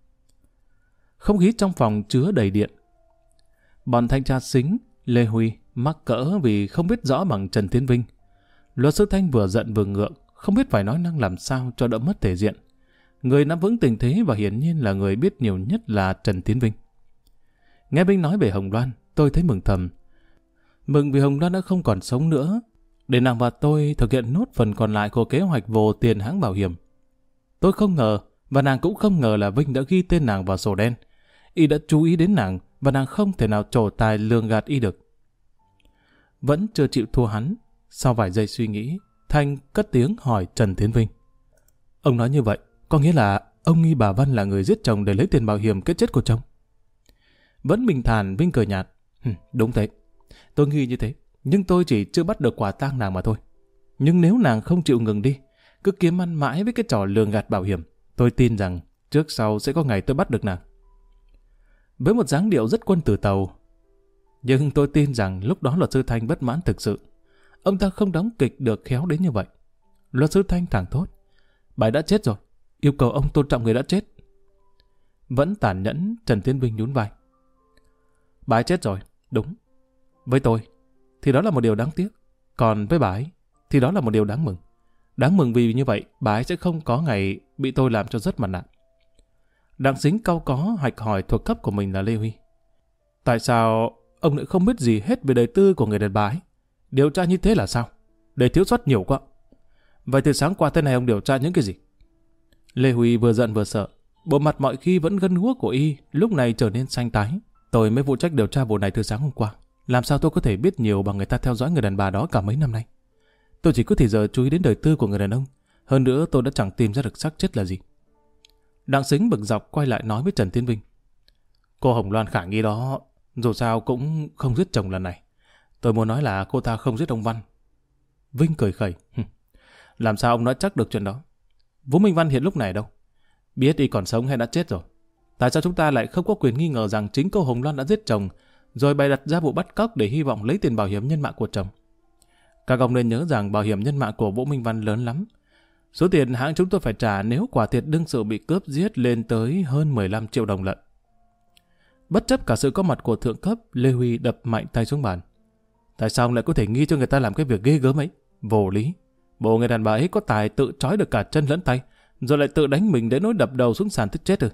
Không khí trong phòng chứa đầy điện. Bọn thanh tra Sính, Lê Huy mắc cỡ vì không biết rõ bằng Trần Tiến Vinh. Luật sư Thanh vừa giận vừa ngượng, không biết phải nói năng làm sao cho đỡ mất thể diện. Người nắm vững tình thế và hiển nhiên là người biết nhiều nhất là Trần Tiến Vinh. Nghe Vinh nói về Hồng Loan, tôi thấy mừng thầm. Mừng vì Hồng Loan đã không còn sống nữa, để nàng và tôi thực hiện nốt phần còn lại của kế hoạch vồ tiền hãng bảo hiểm. Tôi không ngờ, và nàng cũng không ngờ là Vinh đã ghi tên nàng vào sổ đen. Y đã chú ý đến nàng, và nàng không thể nào trổ tài lường gạt Y được. Vẫn chưa chịu thua hắn, sau vài giây suy nghĩ, Thanh cất tiếng hỏi Trần Tiến Vinh. Ông nói như vậy, có nghĩa là ông nghi bà Văn là người giết chồng để lấy tiền bảo hiểm cái chết của chồng? Vẫn bình thản, Vinh cười nhạt. Đúng thế, tôi nghi như thế, nhưng tôi chỉ chưa bắt được quả tang nàng mà thôi. Nhưng nếu nàng không chịu ngừng đi, cứ kiếm ăn mãi với cái trò lường gạt bảo hiểm, tôi tin rằng trước sau sẽ có ngày tôi bắt được nàng. Với một dáng điệu rất quân tử tàu, nhưng tôi tin rằng lúc đó luật sư Thanh bất mãn thực sự. Ông ta không đóng kịch được khéo đến như vậy. Luật sư Thanh thẳng thốt. Bà ấy đã chết rồi, yêu cầu ông tôn trọng người đã chết. Vẫn tàn nhẫn, Trần Tiến Vinh nhún vai. Bà ấy chết rồi, đúng. Với tôi thì đó là một điều đáng tiếc, còn với bà ấy thì đó là một điều đáng mừng. Đáng mừng vì như vậy bà ấy sẽ không có ngày bị tôi làm cho rất mặt nặng. Đặng Sính cau có hạch hỏi thuộc cấp của mình là Lê Huy. Tại sao ông lại không biết gì hết về đời tư của người đàn bà ấy? Điều tra như thế là sao? Để thiếu sót nhiều quá. Vậy từ sáng qua tới nay ông điều tra những cái gì? Lê Huy vừa giận vừa sợ. Bộ mặt mọi khi vẫn gân guốc của Y lúc này trở nên xanh tái. Tôi mới phụ trách điều tra vụ này từ sáng hôm qua. Làm sao tôi có thể biết nhiều bằng người ta theo dõi người đàn bà đó cả mấy năm nay? Tôi chỉ có thì giờ chú ý đến đời tư của người đàn ông. Hơn nữa tôi đã chẳng tìm ra được xác chết là gì. Đặng Sính bực dọc quay lại nói với Trần Tiến Vinh. Cô Hồng Loan khả nghi đó dù sao cũng không giết chồng lần này. Tôi muốn nói là cô ta không giết ông Văn. Vinh cười khẩy. Làm sao ông nói chắc được chuyện đó? Vũ Minh Văn hiện lúc này đâu? Biết Y còn sống hay đã chết rồi? Tại sao chúng ta lại không có quyền nghi ngờ rằng chính cô Hồng Loan đã giết chồng, rồi bày đặt ra vụ bắt cóc để hy vọng lấy tiền bảo hiểm nhân mạng của chồng? Các ông nên nhớ rằng bảo hiểm nhân mạng của Vũ Minh Văn lớn lắm. Số tiền hãng chúng tôi phải trả nếu quả thiệt đương sự bị cướp giết lên tới hơn 15 triệu đồng lận. Bất chấp cả sự có mặt của thượng cấp, Lê Huy đập mạnh tay xuống bàn. Tại sao ông lại có thể nghi cho người ta làm cái việc ghê gớm ấy? Vô lý. Bộ người đàn bà ấy có tài tự trói được cả chân lẫn tay, rồi lại tự đánh mình đến nỗi đập đầu xuống sàn tức chết rồi.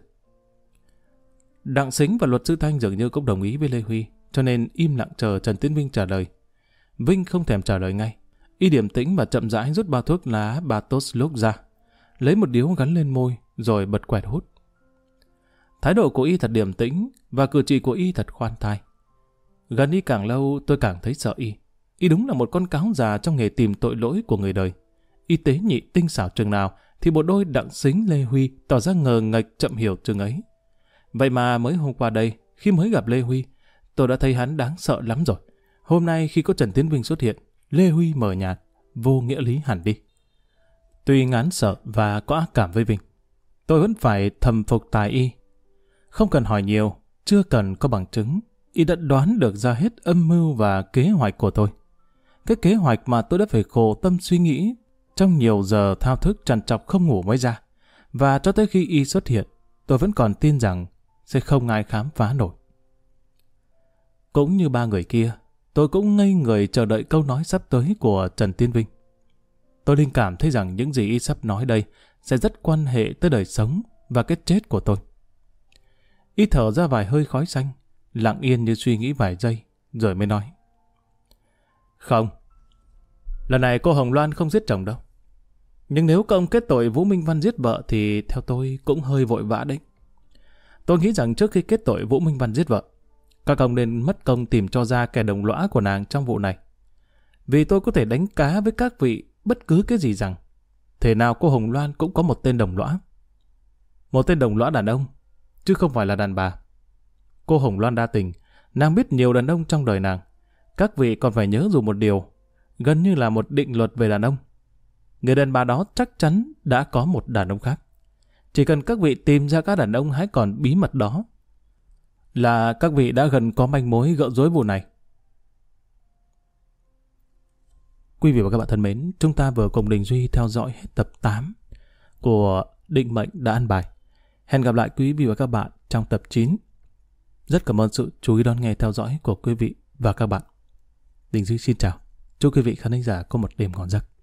Đặng Sính và luật sư Thanh dường như cũng đồng ý với Lê Huy, cho nên im lặng chờ Trần Tiến Vinh trả lời. Vinh không thèm trả lời ngay. Y điềm tĩnh và chậm rãi rút bao thuốc lá Batos lúc ra, lấy một điếu gắn lên môi, rồi bật quẹt hút. Thái độ của Y thật điềm tĩnh và cử chỉ của Y thật khoan thai. Gần Y càng lâu tôi càng thấy sợ Y. Y đúng là một con cáo già trong nghề tìm tội lỗi của người đời. Y tế nhị tinh xảo chừng nào thì bộ đôi Đặng Sính Lê Huy tỏ ra ngờ nghệch chậm hiểu chừng ấy. Vậy mà mới hôm qua đây, khi mới gặp Lê Huy, tôi đã thấy hắn đáng sợ lắm rồi. Hôm nay khi có Trần Tiến Vinh xuất hiện, Lê Huy mờ nhạt, vô nghĩa lý hẳn đi. Tuy ngán sợ và có ác cảm với Vinh, tôi vẫn phải thầm phục tài Y. Không cần hỏi nhiều, chưa cần có bằng chứng, Y đã đoán được ra hết âm mưu và kế hoạch của tôi. Cái kế hoạch mà tôi đã phải khổ tâm suy nghĩ trong nhiều giờ thao thức trằn trọc không ngủ mới ra. Và cho tới khi Y xuất hiện, tôi vẫn còn tin rằng sẽ không ai khám phá nổi. Cũng như ba người kia, tôi cũng ngây người chờ đợi câu nói sắp tới của Trần Tiến Vinh. Tôi linh cảm thấy rằng những gì Y sắp nói đây sẽ rất quan hệ tới đời sống và cái chết của tôi. Y thở ra vài hơi khói xanh, lặng yên như suy nghĩ vài giây, rồi mới nói. Không, lần này cô Hồng Loan không giết chồng đâu. Nhưng nếu các ông kết tội Vũ Minh Văn giết vợ thì theo tôi cũng hơi vội vã đấy. Tôi nghĩ rằng trước khi kết tội Vũ Minh Văn giết vợ, các ông nên mất công tìm cho ra kẻ đồng lõa của nàng trong vụ này. Vì tôi có thể đánh cá với các vị bất cứ cái gì rằng thể nào cô Hồng Loan cũng có một tên đồng lõa. Một tên đồng lõa đàn ông, chứ không phải là đàn bà. Cô Hồng Loan đa tình, nàng biết nhiều đàn ông trong đời nàng. Các vị còn phải nhớ dùng một điều, gần như là một định luật về đàn ông. Người đàn bà đó chắc chắn đã có một đàn ông khác. Chỉ cần các vị tìm ra các đàn ông hãy còn bí mật đó, là các vị đã gần có manh mối gỡ rối vụ này. Quý vị và các bạn thân mến, chúng ta vừa cùng Đình Duy theo dõi hết tập 8 của Định Mệnh Đã Ăn Bài. Hẹn gặp lại quý vị và các bạn trong tập 9. Rất cảm ơn sự chú ý đón nghe theo dõi của quý vị và các bạn. Đình Duy xin chào. Chúc quý vị khán thính giả có một đêm ngon giấc.